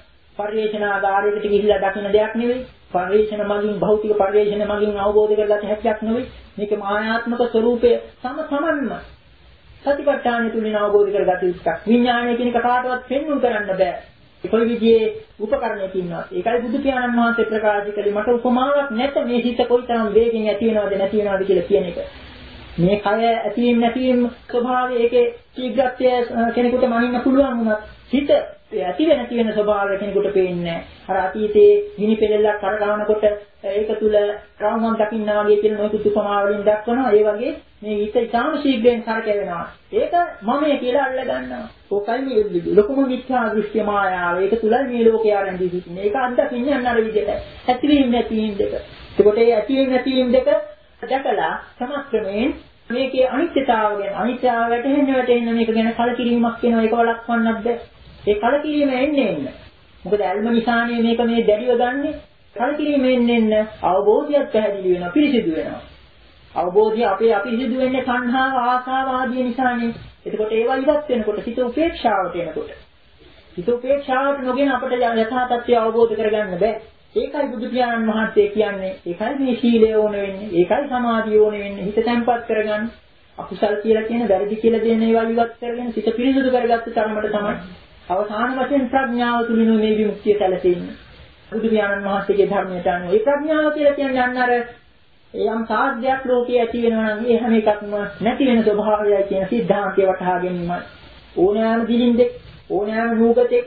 පරිේශනාගාරයකට ගිහිල්ලා දකින්න දෙයක් නෙවෙයි. පරිේශන මගින් භෞතික පරිේශන මගින් අවබෝධ කරගත හැකියක් නෙවෙයි. මේක මායාත්මක ස්වરૂපය තම තමන්ම සතිපට්ඨානය තුලින් අවබෝධ කරගත යුතුක්. විඥානය කියන එක කාටවත් පෙන්වන්න කරන්න බෑ. කොයි විදිහේ උපකරණයක් ඉන්නවද? ඒකයි බුදු පියාණන් වහන්සේ ප්‍රකාශ කළේ මට උපමාවක් නැත මේ හිත කොයිතරම් වේගෙන් ඇති වෙනවද නැති වෙනවද කියලා කියන එක. මේ කය ඇතිවීම නැතිවීම ස්වභාවය ඒකේ ශීඝ්‍රත්වය කෙනෙකුට මනින්න පුළුවන් වුණත් හිත ඇති වෙන තියෙන ස්වභාවය කෙනෙකුට පේන්නේ නැහැ. අර අතීතයේ ගිනි පෙළෙල්ලක් කරකවනකොට ඒක තුල රවුමක් දකින්නා වගේ කියන නොයෙකුත් උපමා වලින් දක්වනවා. ඒ වගේ මේ හිත ඉතාම ශීඝ්‍රයෙන් කරකැවෙනවා. ඒක මමයි කියලා අල්ල ගන්නවා. ඕකයි මේ ලොකුම මිත්‍යා දෘෂ්ටි මායාව. ඒක තුලයි මේ ලෝකය ආරම්භ වෙන්නේ. ඒක අත්දකින්නේ අන්න අර විදිහට. ඇතිවීම නැතිවීම දෙක. ඒකට ඒ ඇතිවීම නැතිවීම දෙක දැකලා සමස්තයෙන් මේකේ අනිත්‍යතාව ගැන අනිත්‍යතාව වැටහෙන්න වැටෙන්න මේක ගැන කලකිරීමක් වෙනවා. ඒක වළක්වන්නත් බැහැ. ඒ කලකිරීම එන්නේ එන්න. මොකද ඇල්ම නිසානේ මේක මේ දැඩිව ගන්නෙ. කලකිරීම එන්නේ එන්න අවබෝධයක් පැහැදිලි වෙනවා, පිරිසිදු වෙනවා. අවබෝධය අපේ අපිරිසිදු වෙන්නේ සංහාව, ආසාව ආදී නිසානේ. එතකොට ඒවා ඉවත් වෙනකොට හිත උපේක්ෂාවට එනකොට. හිත උපේක්ෂාවට නොගෙන අපට යථා තත්ත්වය අවබෝධ කරගන්න බෑ. ඒකයි බුදු පියාණන් වහන්සේ කියන්නේ. ඒකයි මේ සීලය ඕන වෙන්නේ. ඒකයි සමාධිය ඕන වෙන්නේ. හිත තැම්පත් කරගන්න. අකුසල් කියලා කියන වැරදි කියලා දෙන ඒවා ඉවත් කරගෙන හිත පිරිසිදු කරගත්ත තරමට තමයි අවසාන වශයෙන් ප්‍රඥාව තුලින් මේ විමුක්තිය සැලසෙන්නේ. බුදු පියාණන් වහන්සේගේ ධර්මයට අනුව ඒ ප්‍රඥාව කියලා කියන්නේ අන්න අර යම් සාධ්‍යයක් ලෝකයේ ඇති වෙනවා නම් ඒ හැම එකක්ම නැති වෙන ස්වභාවයයි කියන සිද්ධාන්තය වටහා ගැනීමයි. ඕනෑම දිලින්දෙක් ඕනෑම නූගතෙක්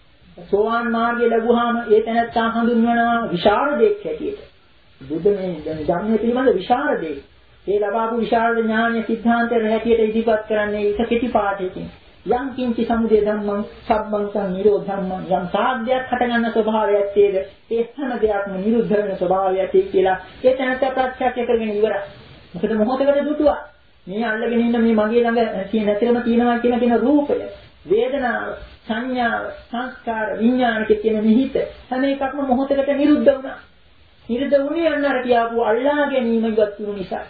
සෝවාන් මාර්ගය ලැබුවාම ඒ තැනත්තා හඳුන්වනවා විශාරදෙක් හැටියට. බුදු මේ ධර්මයේ පිළිබඳ විශාරදෙක්. ඒ ලබාපු විශාරද ඥානීය සිද්ධාන්තය හැටියට ඉදිරිපත් කරන්නේ එක කෙටි පාඩයකින්. යම් කිංචි සමුදය ධම්මං සබ්බං සං නිරෝධ ධම්මං යම් සාධ්‍යයක් හටගන්න ස්වභාවයක් තියෙද ඒ හැම දෙයක්ම නිරුද්ධ වෙන ස්වභාවයක් තියෙ කියලා ඒ තැනට ප්‍රත්‍යක්ෂ කරගෙන ඉවරයි. මොකද මොහොතකට දුටුවා මේ අල්ලගෙන ඉන්න මේ මගේ ළඟ තියෙන ඇතිරම තියෙනවා කියන කෙන රූපය, වේදනාව, සංඥාව, සංස්කාර, විඥාන කියන නිහිත හැම එකක්ම මොහොතකට නිරුද්ධ වුණා. නිරුද්ධ වුණේ අන්න අර කියාපු අල්ලා ගැනීම ඉවත් වුණු නිසා.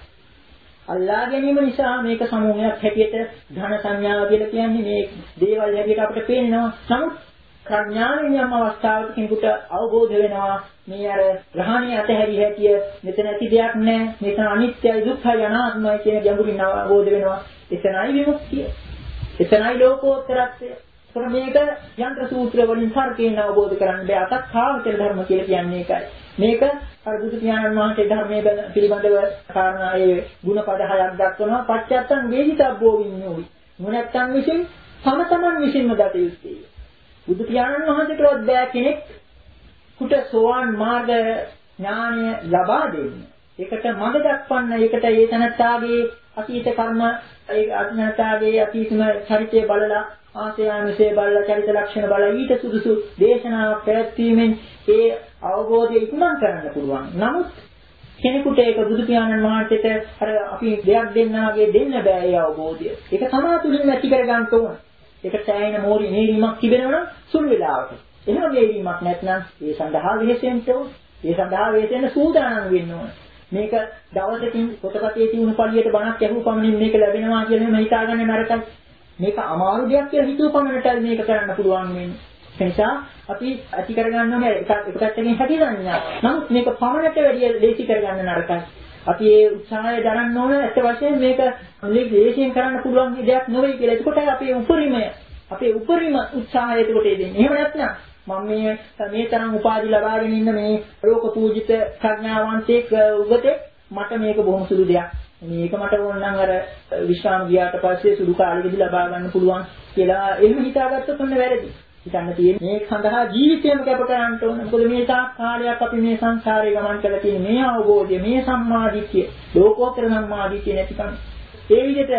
අල්ලා ගැනීම නිසා මේක සමූහයක් හැටියට ධන සංඥාව කියලා කියන්නේ මේ දේවල් හැටියට අපිට පේනවා. නමුත් ප්‍රඥාවෙන් යම් අවස්ථාවක කෙනෙකුට අවබෝධ වෙනවා මේ අර ග්‍රහණීය අතහැරි හැටිය මෙතන ඇති දෙයක් නැහැ. මෙතන අනිත්‍යයි, දුක්ඛයි, අනාත්මයි කියන ගැඹුරින් අවබෝධ වෙනවා. එතනයි විමුක්තිය. එතනයි ලෝකෝත්තරත්වය. ඒකම මේක යන්ත්‍ර සූත්‍ර වලින් තර්කයෙන් අවබෝධ කරන්න බෑ. අතක්ඛාවචර ධර්ම කියලා කියන්නේ ඒකයි. මේක අර බුදු පියාණන් වහන්සේ ධර්මයේ පිළිබඳව කාරණා ඒ ගුණපද හයක් දක්වනවා. පච්චත්තං වේදිතබ්බෝ විඤ්ඤෝයි. මොනක්තන් විසින් තම තමන් විසින්ම දත යුත්තේ. බුදු පියාණන් වහන්සේටවත් බෑ කෙනෙක් කුට සෝවාන් මාර්ග ඥානය ලබා දෙන්න. ඒකට මඟ දක්වන්න, ඒකට ඒ තනත්තාගේ අතීත කර්ම, ඒ අඥාතගේ අතීතම චරිතය බලලා ආසයානුසේ බලලා චරිත ලක්ෂණ බලලා ඊට සුදුසු දේශනාවක් පැවැත්වීමෙන් ඒ අවබෝධය ඉක්මන් කරන්න පුළුවන්. නමුත් කෙනෙකුට ඒක බුදු පියාණන් වහන්සේට අර අපි දෙයක් දෙන්නා වගේ දෙන්න බෑ ඒ අවබෝධය. ඒක තමා තුළින් ඇති කර ගන්න ඕන. ඒක සෑහෙන මෝරි නීරීමක් තිබෙනවා නම් සුළු වෙලාවක. එහෙම නීරීමක් නැත්නම් ඒ සඳහා වෙහෙසෙන්න ඕන. ඒ සඳහා වෙහෙසෙන්න සූදානම් වෙන්න ඕන. මේක දවසකින් පොතපතේ තියුණු පළියට බණක් ඇහුව පමණින් මේක ලැබෙනවා කියලා එහෙම හිතාගන්න නරකයි. මේක අමාරු දෙයක් කියලා හිතුව පමණට මේක කරන්න පුළුවන් වෙන්නේ. ඒ නිසා අපි ඇති කරගන්න ඕනේ එකක් එකකින් හැකියන්නේ. නමුත් මේක පමණට වැඩි ලේසි කරගන්න නරකයි. අපි ඒ උත්සාහය දරන්න ඕන ඇත්ත වශයෙන් මේක ලේසියෙන් කරන්න පුළුවන් දෙයක් නෙවෙයි කියලා. ඒකට අපේ උපරිමය අපේ උපරිම උත්සාහය ඒකට දෙන්නේ. එහෙම නැත්නම් මම මේ මේ තරම් උපාධි ලබාගෙන ඉන්න මේ ලෝක පූජිත ප්‍රඥාවන්තයෙක් උගතේ මට මේක බොහොම සුළු දෙයක්. මේක මට ඕන නම් අර විශ්‍රාම ගියාට පස්සේ සුළු කාලෙකදී ලබා ගන්න පුළුවන් කියලා එහෙම හිතාගත්තොත් ඔන්න වැරදි. හිතන්න තියෙන්නේ මේ සඳහා ජීවිතයම කැප කරන්න ඕන. මොකද මේ තාක් කාලයක් අපි මේ සංසාරේ ගමන් කරලා තියෙන මේ අවබෝධය, මේ සම්මාදිට්ඨිය, ලෝකෝත්තර සම්මාදිට්ඨිය නැතිකම. ඒ විදිහට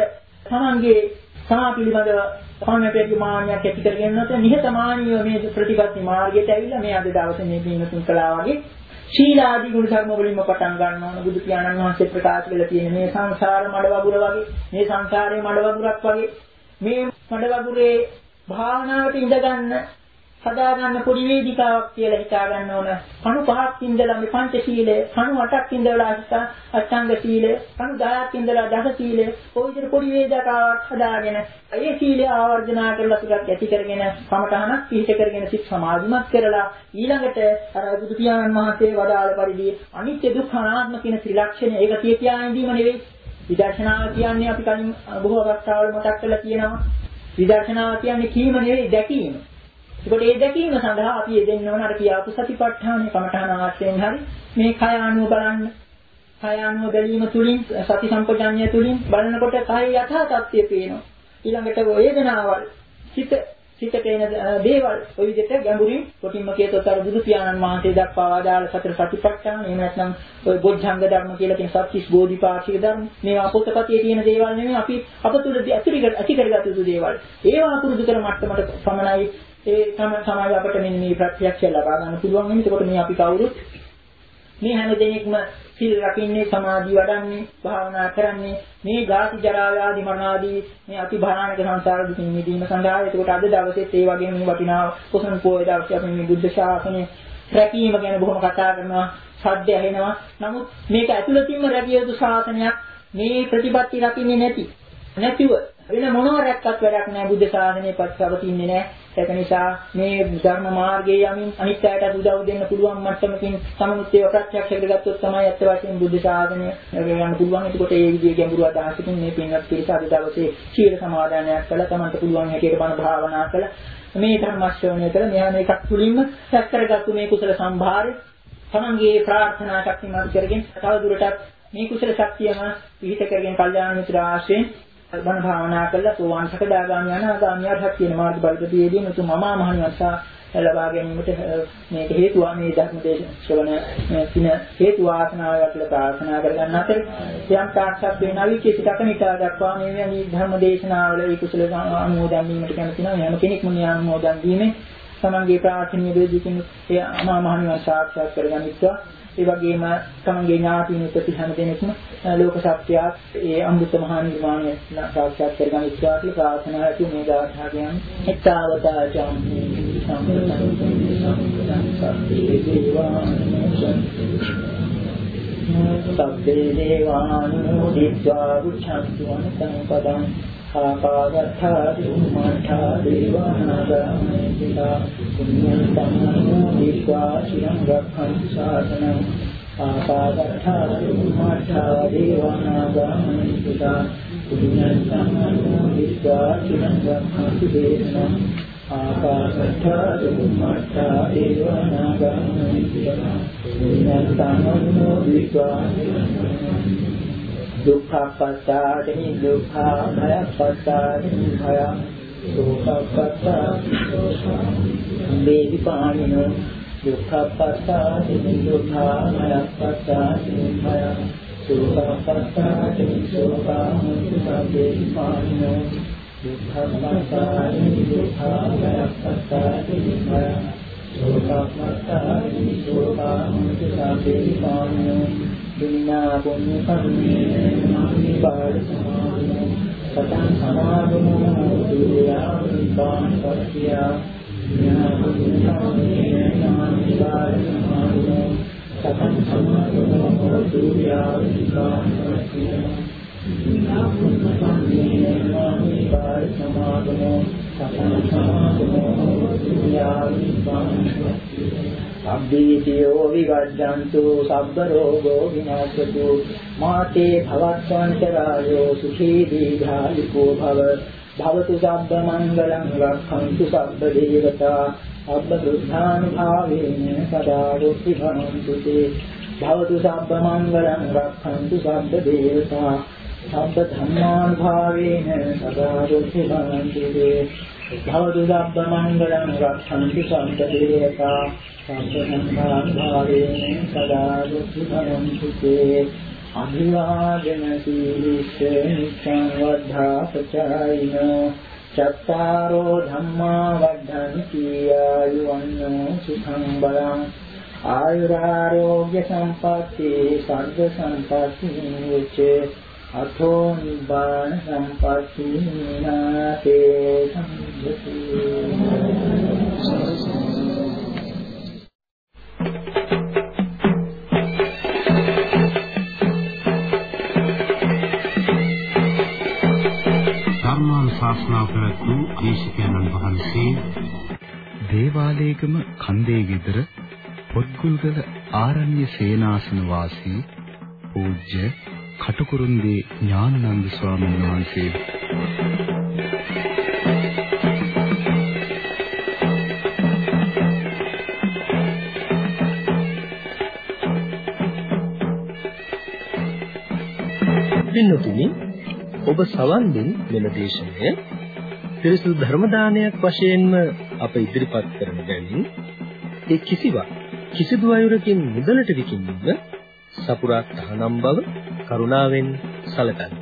තමන්ගේ සා පිළිබඳව කොහොමද මාන්නයක් ඇති කරගෙන නැත්නම් නිහතමානීව මේ ප්‍රතිපත්ති මාර්ගයට ඇවිල්ලා මේ අද දවසේ මේ පින්නතුන් කළා වගේ ශීලාදී ගුණ ධර්ම වලින්ම පටන් ගන්න ඕන. බුදු පියාණන් වහන්සේ ප්‍රකාශ කළ තියෙන මේ සංසාර මඩ වගුර වගේ මේ සංසාරයේ මඩ වගුරක් වගේ මේ මඩ වගුරේ භාවනාවට ඉඳ ගන්න හදා ගන්න පොඩි වේදිකාවක් කියලා හිතා ගන්න ඕන. කණු පහක් ඉඳලා මේ පංචශීලය, කණු අටක් ඉඳලා අෂ්ටාංග සීලය, කණු දහයක් ඉඳලා දස සීලය, ඔය විදිහට පොඩි වේදිකාවක් හදාගෙන ඒ සීලය ආවර්ජනා කරලා ටිකක් ඇති කරගෙන කමඨහනක් පිහිට කරගෙන සිත් සමාධිමත් කරලා ඊළඟට අර බුදු පියාණන් වහන්සේ වදාළ පරිදි අනිත්‍ය දුක්ඛ අනාත්ම කියන ත්‍රිලක්ෂණය ඒක කිය කියා ඉඳීම නෙවෙයි. විදර්ශනාව කියන්නේ අපි කලින් බොහෝ අවස්ථාවල මතක් කරලා තියෙනවා. විදර්ශනාව කියන්නේ කීම නෙවෙයි දැකීම. ඒකට ඒ දැකීම සඳහා අපි යෙදෙන්න ඕන අර කියාපු සතිපට්ඨාන කමඨහන ආශ්‍රයෙන් හරි මේ කය අනුව බලන්න. කය අනුව බැලීම තුලින් සති සම්පජාඤ්ඤය තුලින් බලනකොට කය යථා තත්ත්වය පේනවා. ඊළඟට වේදනාවල් සිත සිතට එන දේවල් ඔය විදිහට ගැඹුරින් කොටින්ම කියතොත් අර බුදු පියාණන් වහන්සේ දක්වා ආදාළ සතර සතිපට්ඨාන එහෙම නැත්නම් ඔය බොද්ධංග ධර්ම කියලා කියන සත්‍තිස් බෝධිපාක්ෂික ධර්ම මේවා පොතපතේ තියෙන දේවල් නෙමෙයි අපි අපතුලදී ඇතුළට ඇති කරගත යුතු දේවල්. ඒවා පුරුදු කර මට්ටමට පමණයි ඒ තම සමාජ අපිට මෙන්න මේ ප්‍රත්‍යක්ෂය ලබා ගන්න පුළුවන් වෙන්නේ. ඒකට මේ අපි කවුරුත් මේ හැම දෙනෙක්ම සිල් රකින්නේ, සමාධි වඩන්නේ, භාවනා කරන්නේ මේ ගාති ජරා ව්‍යාධි මරණ ආදී මේ අති භයානක සංසාර දුකින් මිදීම සඳහා. ඒකට අද දවසේත් ඒ වගේම මේ වටිනා කුසන පොයේ දවසේ අපි මේ බුද්ධ ශාසනය රැකීම ගැන බොහොම කතා කරනවා, ශබ්ද ඇහෙනවා. නමුත් මේක ඇතුළතින්ම රැකිය යුතු ශාසනයක්. මේ ප්‍රතිපත්ති රකින්නේ නැති නැතිව වෙන මොනවා රැක්කත් වැඩක් නැහැ. බුද්ධ ශාසනය පස්සවතින්නේ නැහැ. ඒක නිසා මේ ධර්ම මාර්ගයේ යමින් අනිත් අයට උදව් දෙන්න පුළුවන් මට්ටමකින් සමනුත්තේව ප්‍රත්‍යක්ෂ කරගත්තොත් තමයි අත් වශයෙන් බුද්ධ ශාසනය ගන්න පුළුවන්. ඒකට ඒ විදිහේ ගැඹුරු අදහසකින් මේ පින්වත් පිරිස අද දවසේ සීල සමාදානයක් කළා. තමන්ට පුළුවන් හැටියට බණ භාවනා කළා. මේ ධර්ම ශ්‍රවණය කළා. මෙහා මේකක් තුලින්ම රැස් කරගත්තු මේ කුසල සම්භාරය තමන්ගේ ප්‍රාර්ථනා ශක්තිය මත කරගෙන තවදුරටත් මේ කුසල ශක්තියම පිහිට කරගෙන කල්යාණ මිත්‍ර ආශ්‍රයෙන් බණ භාවනා කළා. සෝවාන් සකදාගාමී අනාගාමී අරහත් කියන මාර්ග බලපෑමේදී මුතු මමා මහ නිවසා ලබා ගැනීමට මේක හේතුව මේ ධර්ම දේශන ශ්‍රවණ කින හේතු වාසනාවක් කියලා ප්‍රාර්ථනා කරගන්න අතර යම් තාක්ෂක් වෙන අවිචිතක නිතා දක්වා මේ මේ ධර්ම දේශනාවල ඒ කුසල අනුමෝදන් වීමට කැමති නම් හැම කෙනෙක්ම මේ අනුමෝදන් වීමෙන් තමන්ගේ ප්‍රාර්ථනීය දේශිකින් ඒ අමා මහ නිවන් සාක්ෂාත් කරගන්නවා. ඒ වගේම තමන්ගේ ඥාතීන් උපති හැම දෙනෙක්ම ලෝක සත්‍යයක් ඒ අමෘත මහා නිර්වාණය සාක්ෂාත් කරගන්න ඉස්සා කියලා ප්‍රාර්ථනා ඇති මේ ගාථා කියන්නේ එක්තාවතා ජාමේ සම්පතං සම්පතං සබ්බේ දේවානුමෝදිत्वा උච්ඡන්තු අනසංපදං ආකාශත්ථා දුම්මඨා දේවානාගාමිතා පුඤ්ඤං සම්මෝදිत्वा චිරං රක්ඛන්තු ශාසනං ආකාශත්ථා දුම්මඨා දේවානාගාමිතා පුඤ්ඤං සම්මෝදිत्वा චිරං රක්ඛන්තු දේශනං ආකාශත්ථා දුම්මඨා දේවානාගාමිතා පුඤ්ඤං සම්මෝදිत्वा දුක්ඛප්පස්සාති දුක්ඛා භයප්පස්සාති භය සෝඛප්පස්සාති දේවිපාණිනෝ දුක්ඛප්පස්සාති දුක්ඛා භයප්පස්සාති භය සෝඛප්පස්සාති සෝඛා දේවිපාණිනෝ දුක්ඛප්පස්සාති දුක්ඛා භයප්පස්සාති භය සෝඛප්පස්සාති සෝඛා දේවිපාණිනෝ දුන්නා පුඤ්ඤ කම්මේ මාමි බාල සමාධිමෝ සතං සමාධිමෝ දුර්යා විපාං සත්‍යා දුන්නා පුඤ්ඤ කම්මේ මාමි බාල සමාධිමෝ සතං සමාධිමෝ දුර්යා විපාං සත්‍යා දුන්නා පුඤ්ඤ කම්මේ මාමි බාල සමාධිමෝ සතං සමාධිමෝ දුර්යා විපාං සත්‍යා අබ්බීතියෝ විවජ්ජන්තු සබ්බ රෝගෝ විනාශතු මාතේ භවත්වංචරායෝ සුඛී දීඝායුකෝ භව භවතු සබ්බ මංගලං රක්ඛන්තු සබ්බ දේවතා අබ්බ බුද්ධානුභාවේන සදා බුද්ධි භවන්තු තේ භවතු සබ්බ මංගලං රක්ඛන්තු සබ්බ දේවතා සබ්බ ධම්මානුභාවේන සදා බුද්ධි භවන්තු තේ භවතු සබ්බ මංගලං රක්ඛන්තු සබ්බ දේවතා සම්පතං භාවේන සදා බුද්ධි භවන්තු තේ අභිවාදන සීලිස්ස නිච්ඡං වද්ධාපචායිනෝ චත්තාරෝ ධම්මා වද්ධන්ති ආයුවන්නෝ සුඛං බලං ආයුරාෝග්‍ය සම්පatti සග්ග සම්පatti උච්චේ අතෝ නිබ්බාන සම්පatti නාතේ සම්පති
ශාස්ත්‍රාව පැවැත්වූ දේශකයන්න් වහන්සේ
දේවාලේගම කන්දේ ගෙදර පොත්ගුල්ගල ආරණ්‍ය සේනාසන වාසී පූජ්‍ය කටුකුරුන්දී ඥානানন্দ ස්වාමීන් වහන්සේ.
පින්තුනි, ඔබ සවන් දුන් මෙම දේශනය පිරිසුදු ධර්ම දානයක් වශයෙන්ම අප ඉදිරිපත් කරන බැවින් ඒ කිසිවක් කිසිදු අයුරකින් මුදලට විකිණීම සපුරා තහනම් බව කරුණාවෙන් සැලකන්න.